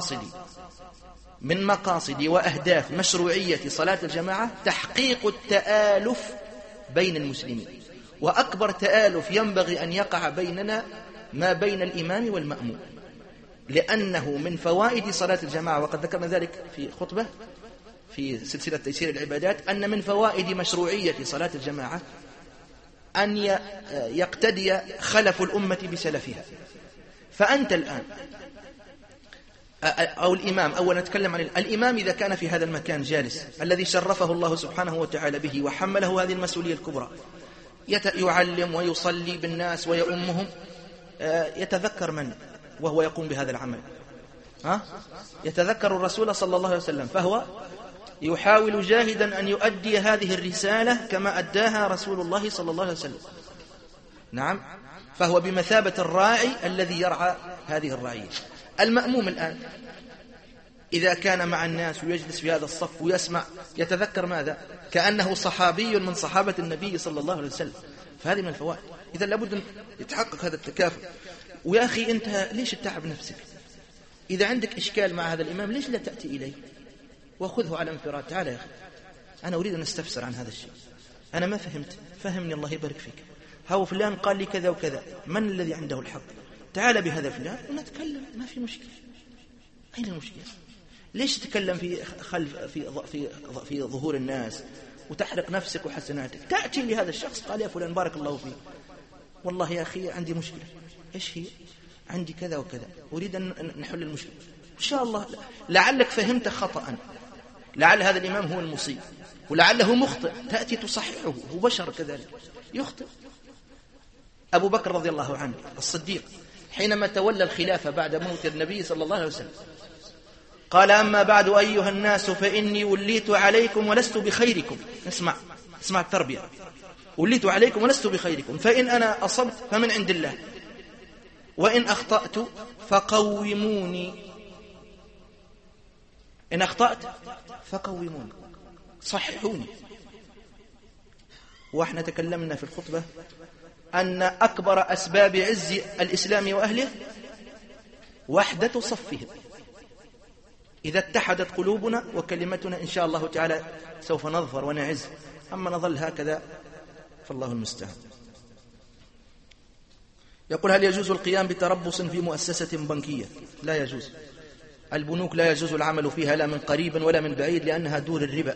من مقاصد وأهداف مشروعية صلاة الجماعة تحقيق التآلف بين المسلمين، وأكبر تآلف ينبغي أن يقع بيننا ما بين الإمام والمأموم، لأنه من فوائد صلاة الجماعة، وقد ذكرنا ذلك في خطبة في سلسلة تيسير العبادات، أن من فوائد مشروعية صلاة الجماعة أن يقتدي خلف الأمة بسلفها. فأنت الآن أو الإمام، أولا نتكلم عن الإمام إذا كان في هذا المكان جالس الذي شرفه الله سبحانه وتعالى به وحمله هذه المسؤولية الكبرى، يعلم ويصلي بالناس ويؤمهم، يتذكر من وهو يقوم بهذا العمل؟ يتذكر الرسول صلى الله عليه وسلم، فهو يحاول جاهدا أن يؤدي هذه الرسالة كما أداها رسول الله صلى الله عليه وسلم. نعم، فهو بمثابة الراعي الذي يرعى هذه الرعية. المأموم الآن إذا كان مع الناس ويجلس في هذا الصف ويسمع، يتذكر ماذا؟ كأنه صحابي من صحابة النبي صلى الله عليه وسلم. فهذه من الفوائد. إذا لابد أن يتحقق هذا التكافؤ. ويا أخي أنت ليش تتعب نفسك؟ إذا عندك إشكال مع هذا الإمام ليش لا تأتي إليه وخذه على انفراد؟ تعال يا أخي، أنا أريد أن أستفسر عن هذا الشيء، أنا ما فهمت، فهمني الله يبارك فيك، هو فلان قال لي كذا وكذا، من الذي عنده الحق؟ تعال بهذا فلان ونتكلم، ما في مشكلة. أين المشكلة؟ ليش تتكلم في ظهور الناس وتحرق نفسك وحسناتك؟ تأتي لهذا الشخص قال يا فلان بارك الله فيك، والله يا أخي عندي مشكلة. إيش هي؟ عندي كذا وكذا، أريد أن نحل المشكلة إن شاء الله. لعلك فهمت خطأ، لعل هذا الإمام هو المصيب ولعله مخطئ، تأتي تصححه، هو بشر كذلك يخطئ. أبو بكر رضي الله عنه الصديق حينما تولى الخلافة بعد موت النبي صلى الله عليه وسلم قال أما بعد أيها الناس فإني وليت عليكم ولست بخيركم. اسمع التربية، وليت عليكم ولست بخيركم، فإن أنا أصبت فمن عند الله، وإن أخطأت فقوموني، إن أخطأت فقوموني، صححوني. وإحنا تكلمنا في الخطبة أن أكبر أسباب عز الإسلام وأهله وحدة صفهم. إذا اتحدت قلوبنا وكلمتنا إن شاء الله تعالى سوف نظفر ونعز، أما نظل هكذا فالله المستعان. يقول هل يجوز القيام بتربص في مؤسسة بنكية؟ لا يجوز. البنوك لا يجوز العمل فيها لا من قريب ولا من بعيد لأنها دور الربا.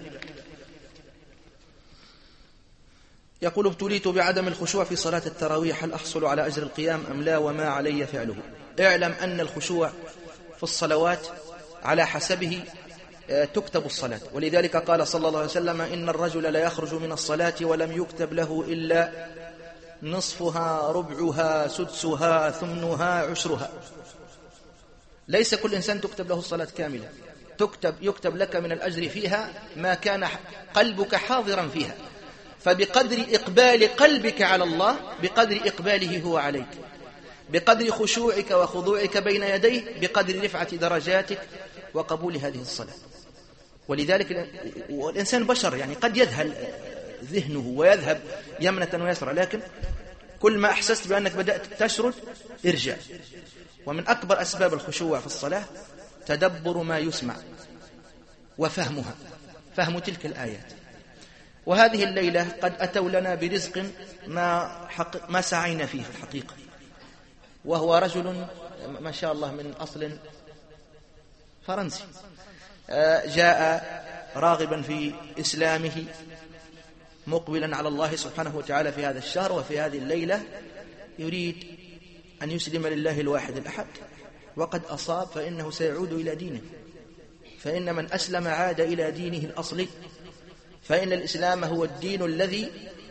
يقول ابتليت بعدم الخشوع في صلاة التراويح، هل أحصل على أجر القيام أم لا وما علي فعله؟ اعلم أن الخشوع في الصلوات على حسبه تكتب الصلاة، ولذلك قال صلى الله عليه وسلم إن الرجل لا يخرج من الصلاة ولم يكتب له إلا نصفها ربعها سدسها ثمنها عشرها. ليس كل إنسان تكتب له الصلاة كاملة، يكتب لك من الأجر فيها ما كان قلبك حاضرا فيها، فبقدر إقبال قلبك على الله بقدر إقباله هو عليك، بقدر خشوعك وخضوعك بين يديه بقدر رفعة درجاتك وقبول هذه الصلاة. ولذلك والإنسان بشر، يعني قد يذهل ذهنه ويذهب يمنة ويسرى، لكن كل ما أحسست بأنك بدأت تشرد ارجع. ومن أكبر أسباب الخشوع في الصلاة تدبر ما يسمع وفهمها، فهم تلك الآيات. وهذه الليلة قد أتوا لنا برزق ما سعينا فيه في الحقيقة، وهو رجل ما شاء الله من أصل فرنسي، جاء راغبا في إسلامه مقبلا على الله سبحانه وتعالى في هذا الشهر وفي هذه الليلة، يريد أن يسلم لله الواحد الأحد، وقد أصاب فإنه سيعود إلى دينه، فإن من أسلم عاد إلى دينه الأصلي، فإن الإسلام هو الدين الذي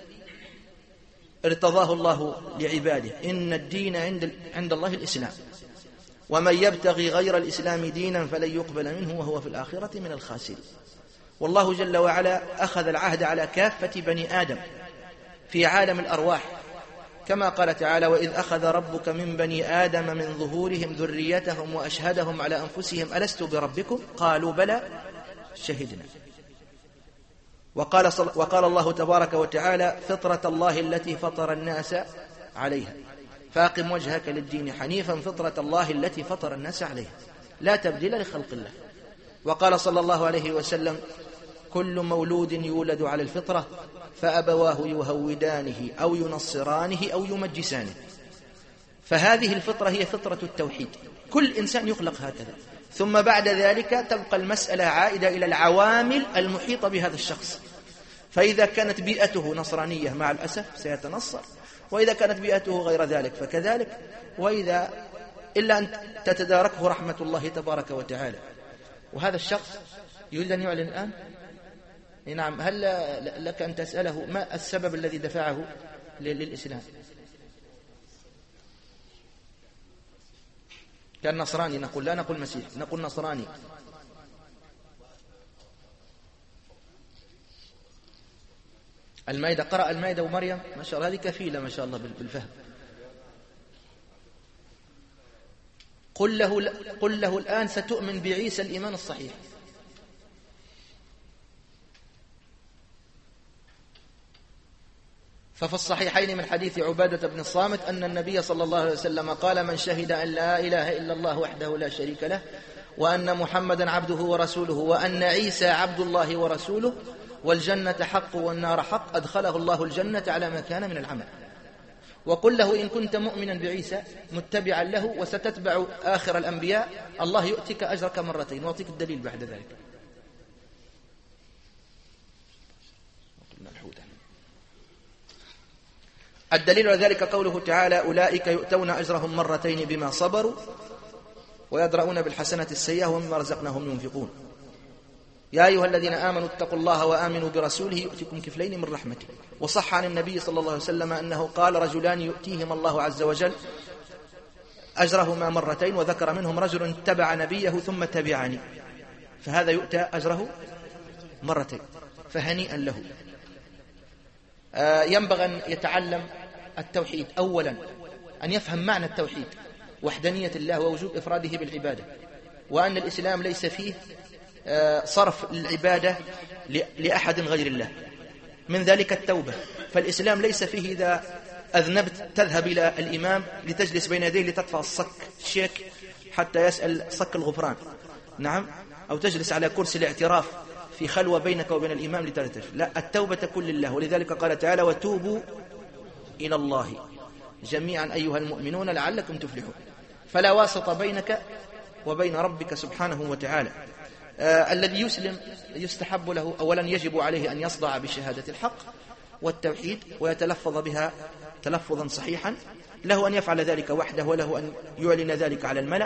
ارتضاه الله لعباده، إن الدين عند الله الإسلام، ومن يبتغي غير الإسلام دينا فلن يقبل منه وهو في الآخرة من الخاسرين. والله جل وعلا أخذ العهد على كافة بني آدم في عالم الأرواح، كما قال تعالى وإذ أخذ ربك من بني آدم من ظهورهم ذريتهم وأشهدهم على أنفسهم ألست بربكم قالوا بلى شهدنا. وقال الله تبارك وتعالى فطرة الله التي فطر الناس عليها فأقم وجهك للدين حنيفا فطرة الله التي فطر الناس عليها لا تبديل لخلق الله. وقال صلى الله عليه وسلم كل مولود يولد على الفطرة فأبواه يهودانه أو ينصرانه أو يمجسانه. فهذه الفطرة هي فطرة التوحيد، كل إنسان يخلق هكذا، ثم بعد ذلك تبقى المسألة عائدة إلى العوامل المحيطة بهذا الشخص. فإذا كانت بيئته نصرانية مع الأسف سيتنصر، وإذا كانت بيئته غير ذلك فكذلك، وإذا إلا أن تتداركه رحمة الله تبارك وتعالى. وهذا الشخص يريد أن يعلن الآن. نعم، هل لك أن تسأله ما السبب الذي دفعه للإسلام؟ كان نصراني، نقول لا نقول مسيح، نقول نصراني. المائدة، قرأ المائدة ومريم، ما شاء الله، هذه كفيلة ما شاء الله بالفهم. قل له الآن ستؤمن بعيسى الإيمان الصحيح. ففي الصحيحين من حديث عبادة بن الصامت أن النبي صلى الله عليه وسلم قال: من شهد أن لا إله إلا الله وحده لا شريك له وأن محمدا عبده ورسوله وأن عيسى عبد الله ورسوله والجنة حق والنار حق أدخله الله الجنة على ما كان من العمل. وقل له: إن كنت مؤمنا بعيسى متبعا له وستتبع آخر الأنبياء الله يؤتك أجرك مرتين. وأعطيك الدليل بعد ذلك. الدليل على ذلك قوله تعالى: أولئك يؤتون أجرهم مرتين بما صبروا ويدرؤون بالحسنة السيئة ومما رزقناهم ينفقون. يا أيها الذين آمنوا اتقوا الله وآمنوا برسوله يؤتكم كفلين من رحمته. وصح عن النبي صلى الله عليه وسلم أنه قال: رجلان يؤتيهم الله عز وجل أجرهما مرتين، وذكر منهم رجل اتبع نبيه ثم تبعني، فهذا يؤتى أجره مرتين، فهنيئا له. ينبغي أن يتعلم التوحيد. أولا أن يفهم معنى التوحيد، وحدانية الله ووجوب إفراده بالعبادة، وأن الإسلام ليس فيه صرف العبادة لأحد غير الله. من ذلك التوبة، فالإسلام ليس فيه إذا أذنبت تذهب إلى الإمام لتجلس بين يديه لتدفع الصك الشيك حتى يسأل صك الغفران، نعم، أو تجلس على كرسي الاعتراف في خلوة بينك وبين الإمام لترتف. لا، التوبة كل لله. ولذلك قال تعالى: وتوبوا إلى الله جميعا أيها المؤمنون لعلكم تفلحون. فلا واسط بينك وبين ربك سبحانه وتعالى. الذي يسلم يستحب له أولا يجب عليه أن يصدع بشهادة الحق والتوحيد ويتلفظ بها تلفظا صحيحا، له أن يفعل ذلك وحده وله أن يعلن ذلك على الملأ.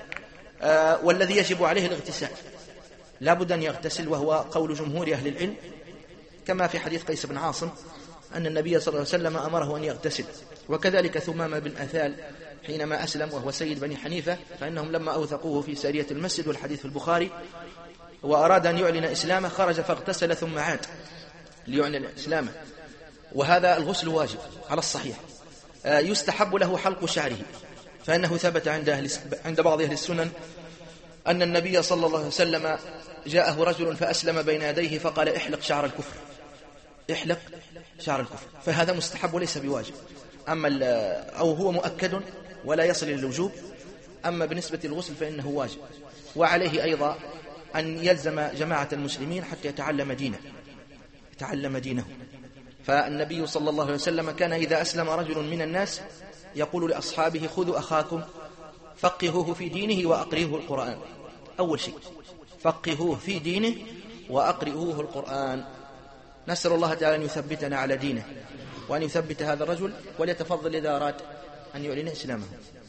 والذي يجب عليه الاغتسال، لا بد أن يغتسل، وهو قول جمهور أهل العلم، كما في حديث قيس بن عاصم أن النبي صلى الله عليه وسلم أمره أن يغتسل. وكذلك ثمامة بن أثال حينما أسلم وهو سيد بني حنيفة، فإنهم لما أوثقوه في سارية المسجد، والحديث في البخاري، وأراد أن يعلن إسلامه خرج فاغتسل ثم عاد ليعلن إسلامه. وهذا الغسل واجب على الصحيح. يستحب له حلق شعره، فإنه ثبت عند بعض أهل السنن أن النبي صلى الله عليه وسلم جاءه رجل فأسلم بين يديه فقال: احلق شعر الكفر، احلق شعر الكفر. فهذا مستحب وليس بواجب، أو هو مؤكد ولا يصل إلى الوجوب. أما بالنسبة للغسل فإنه واجب. وعليه أيضا أن يلزم جماعة المسلمين حتى يتعلم دينه. فالنبي صلى الله عليه وسلم كان إذا أسلم رجل من الناس يقول لأصحابه: خذوا أخاكم فقهوه في دينه وأقرئوه القرآن. أول شيء فقهوه في دينه وأقرئوه القرآن. نسأل الله تعالى أن يثبتنا على دينه وأن يثبت هذا الرجل، وليتفضل إذا أراد أن يعلن إسلامه.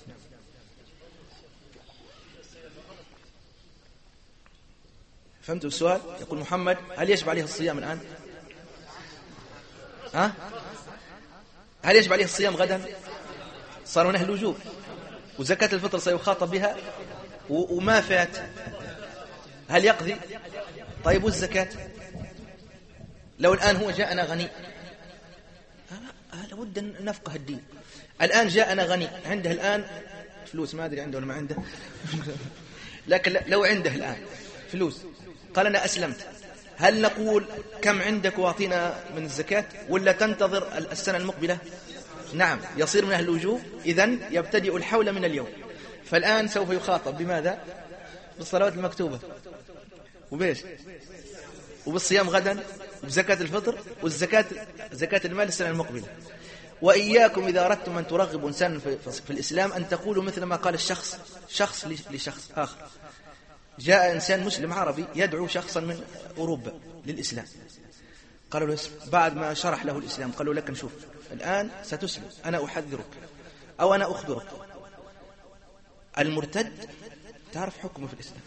فهمتوا السؤال؟ يقول محمد: هل يجب عليه الصيام الآن؟ هل يجب عليه الصيام غدا؟ صار منه الوجوب، وزكاة الفطر سيخاطب بها وما فات، هل يقضي؟ طيب والزكاة؟ لو الآن هو جاءنا غني، لابد أن نفقه الدين. الآن جاءنا غني، عنده الآن فلوس، ما أدري عنده ولا ما عنده لكن لو عنده الآن فلوس قال: أنا أسلمت، هل نقول كم عندك واعطينا من الزكاة، ولا تنتظر السنة المقبلة؟ نعم، يصير من أهل الوجوب. إذن يبتدئ الحول من اليوم. فالآن سوف يخاطب بماذا؟ بالصلوات المكتوبة، وبيش، وبالصيام غدا، وبزكاة الفطر، زكاة المال السنة المقبلة. وإياكم إذا أردتم أن ترغبوا إنسان في الإسلام أن تقولوا مثل ما قال شخص لشخص آخر. جاء إنسان مسلم عربي يدعو شخصا من أوروبا للإسلام، قالوا له: بعد ما شرح له الإسلام قالوا: لك نشوف الآن ستسلم، أنا أحذرك أو أنا أخبرك، المرتد تعرف حكمه في الإسلام.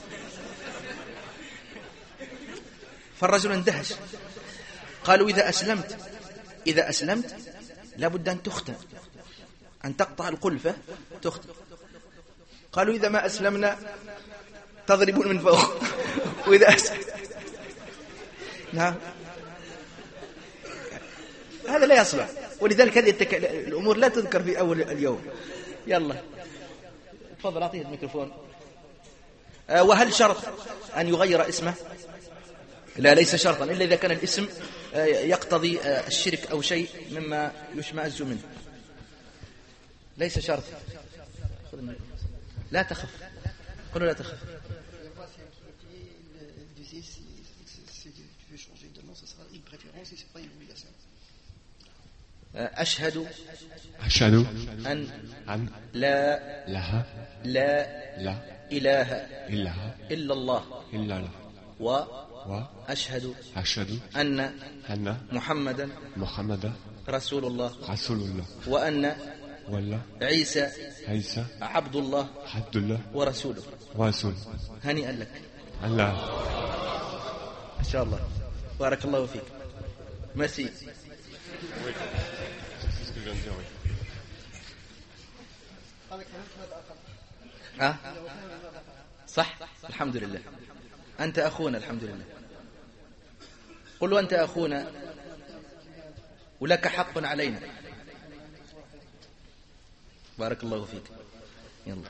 فالرجل اندهش، قالوا: إذا أسلمت لابد أن تختن، أن تقطع القلفة تختن. قالوا: إذا ما أسلمنا تضربون من فوق وإذا نعم، هذا لا يصلح. ولذلك هذه الأمور لا تذكر في أول اليوم. يلا تفضل أعطيه الميكروفون. وهل شرط أن يغير اسمه؟ لا ليس شرطا إلا إذا كان الاسم يقتضي الشرك أو شيء مما يشمئز منه. ليس شرط. لا تخف، قلوا لا تخف. أشهد أن لا إله إلا الله وأشهد أن محمدا رسول الله وأن عيسى عبد الله ورسوله. هنيئا لك. الله ما شاء الله، بارك الله فيك. ميرسي. صح، الحمد لله. أنت أخونا، الحمد لله. قل وأنت أخونا ولك حق علينا. بارك الله فيك. يلا.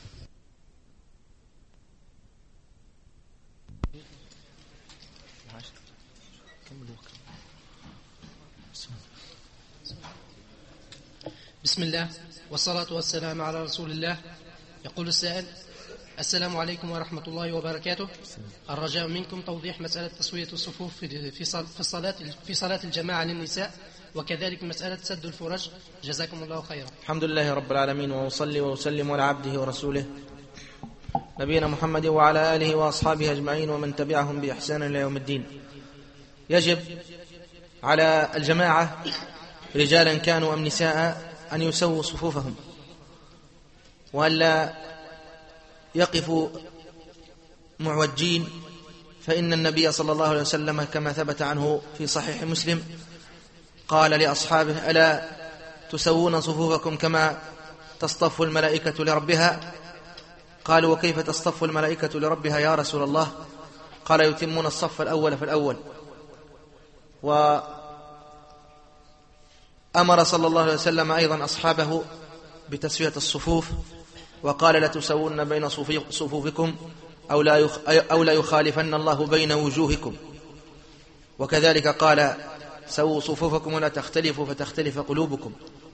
بسم الله والصلاة والسلام على رسول الله. يقول السائل: السلام عليكم ورحمة الله وبركاته. الرجاء منكم توضيح مسألة تسوية الصفوف في صلاة الجماعة للنساء، وكذلك مسألة سد الفرج. جزاكم الله خيرا. الحمد لله رب العالمين، وأصلي وأسلم على عبده ورسوله نبينا محمد وعلى آله وأصحابه أجمعين ومن تبعهم بإحسان إلى يوم الدين. يجب على الجماعة رجالا كانوا أم نساء أن يسووا صفوفهم وألا يقفوا معوجين، فإن النبي صلى الله عليه وسلم كما ثبت عنه في صحيح مسلم قال لأصحابه: ألا تسوون صفوفكم كما تصطف الملائكة لربها؟ قالوا: وكيف تصطف الملائكة لربها يا رسول الله؟ قال: يتمون الصف الأول فالأول. وأمر صلى الله عليه وسلم أيضا أصحابه بتسوية الصفوف، وقال: لتسوون بين صفوفكم أو لا يخالفن الله بين وجوهكم. وكذلك قال: سووا صفوفكم ولا تختلفوا فتختلف قلوبكم.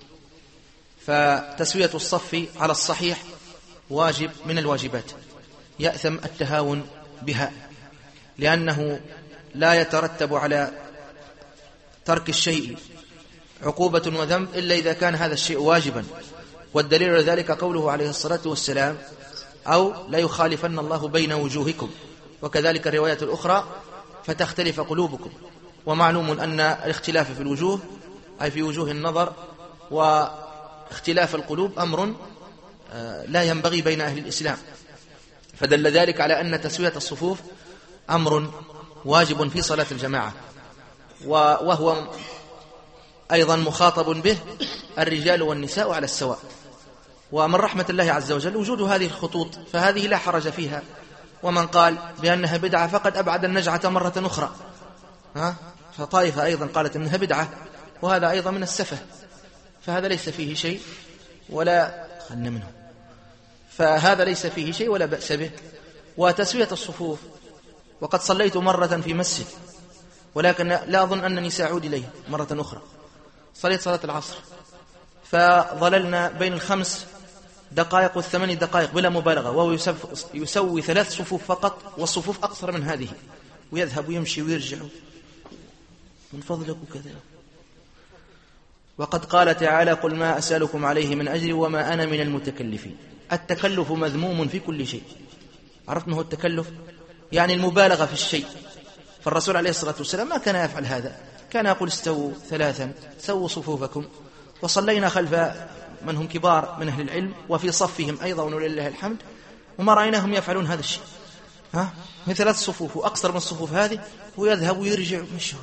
فتسوية الصف على الصحيح واجب من الواجبات، يأثم التهاون بها، لأنه لا يترتب على ترك الشيء عقوبة وذنب إلا إذا كان هذا الشيء واجبا. والدليل على ذلك قوله عليه الصلاة والسلام: أو لا يخالفن الله بين وجوهكم. وكذلك الرواية الأخرى: فتختلف قلوبكم. ومعلوم أن الاختلاف في الوجوه أي في وجوه النظر واختلاف القلوب أمر لا ينبغي بين أهل الإسلام، فدل ذلك على أن تسوية الصفوف أمر واجب في صلاة الجماعة، وهو أيضا مخاطب به الرجال والنساء على السواء. ومن رحمة الله عز وجل وجود هذه الخطوط، فهذه لا حرج فيها. ومن قال بأنها بدعة فقد أبعد النجعة مرة أخرى. فطائفة أيضا قالت أنها بدعة، وهذا أيضا من السفه، فهذا ليس فيه شيء ولا خلنا منه، فهذا ليس فيه شيء ولا بأس به. وتسوية الصفوف، وقد صليت مرة في مسجد، ولكن لا أظن أنني سأعود إليه مرة أخرى. صليت صلاة العصر، فظللنا بين 5 دقائق و8 دقائق بلا مبالغة، وهو يسوي 3 صفوف فقط، والصفوف أقصر من هذه، ويذهب ويمشي ويرجع من فضلك وكذا. وقد قال تعالى: قل ما أسألكم عليه من أجر وما أنا من المتكلفين. التكلف مذموم في كل شيء. عرفت ما هو التكلف؟ يعني المبالغة في الشيء. فالرسول عليه الصلاة والسلام ما كان يفعل هذا، كان يقول: استووا 3، سووا صفوفكم. وصلينا خلف من هم كبار من أهل العلم وفي صفهم أيضا ولله الحمد، وما رأيناهم يفعلون هذا الشيء. من 3 صفوف وأقصر من الصفوف هذه، ويذهب ويرجع مش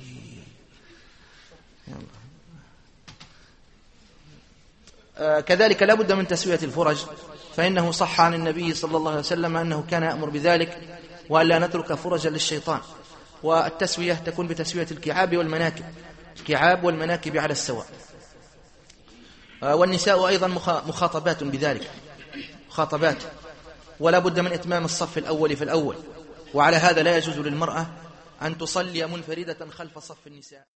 كذلك لا بد من تسوية الفرج، فإنه صح عن النبي صلى الله عليه وسلم أنه كان يأمر بذلك، وألا نترك فرجا للشيطان. والتسوية تكون بتسوية الكعاب والمناكب، الكعاب والمناكب على السواء. والنساء أيضا مخاطبات بذلك، مخاطبات، ولا بد من إتمام الصف الأول في الأول. وعلى هذا لا يجوز للمرأة أن تصلي منفردة خلف صف النساء.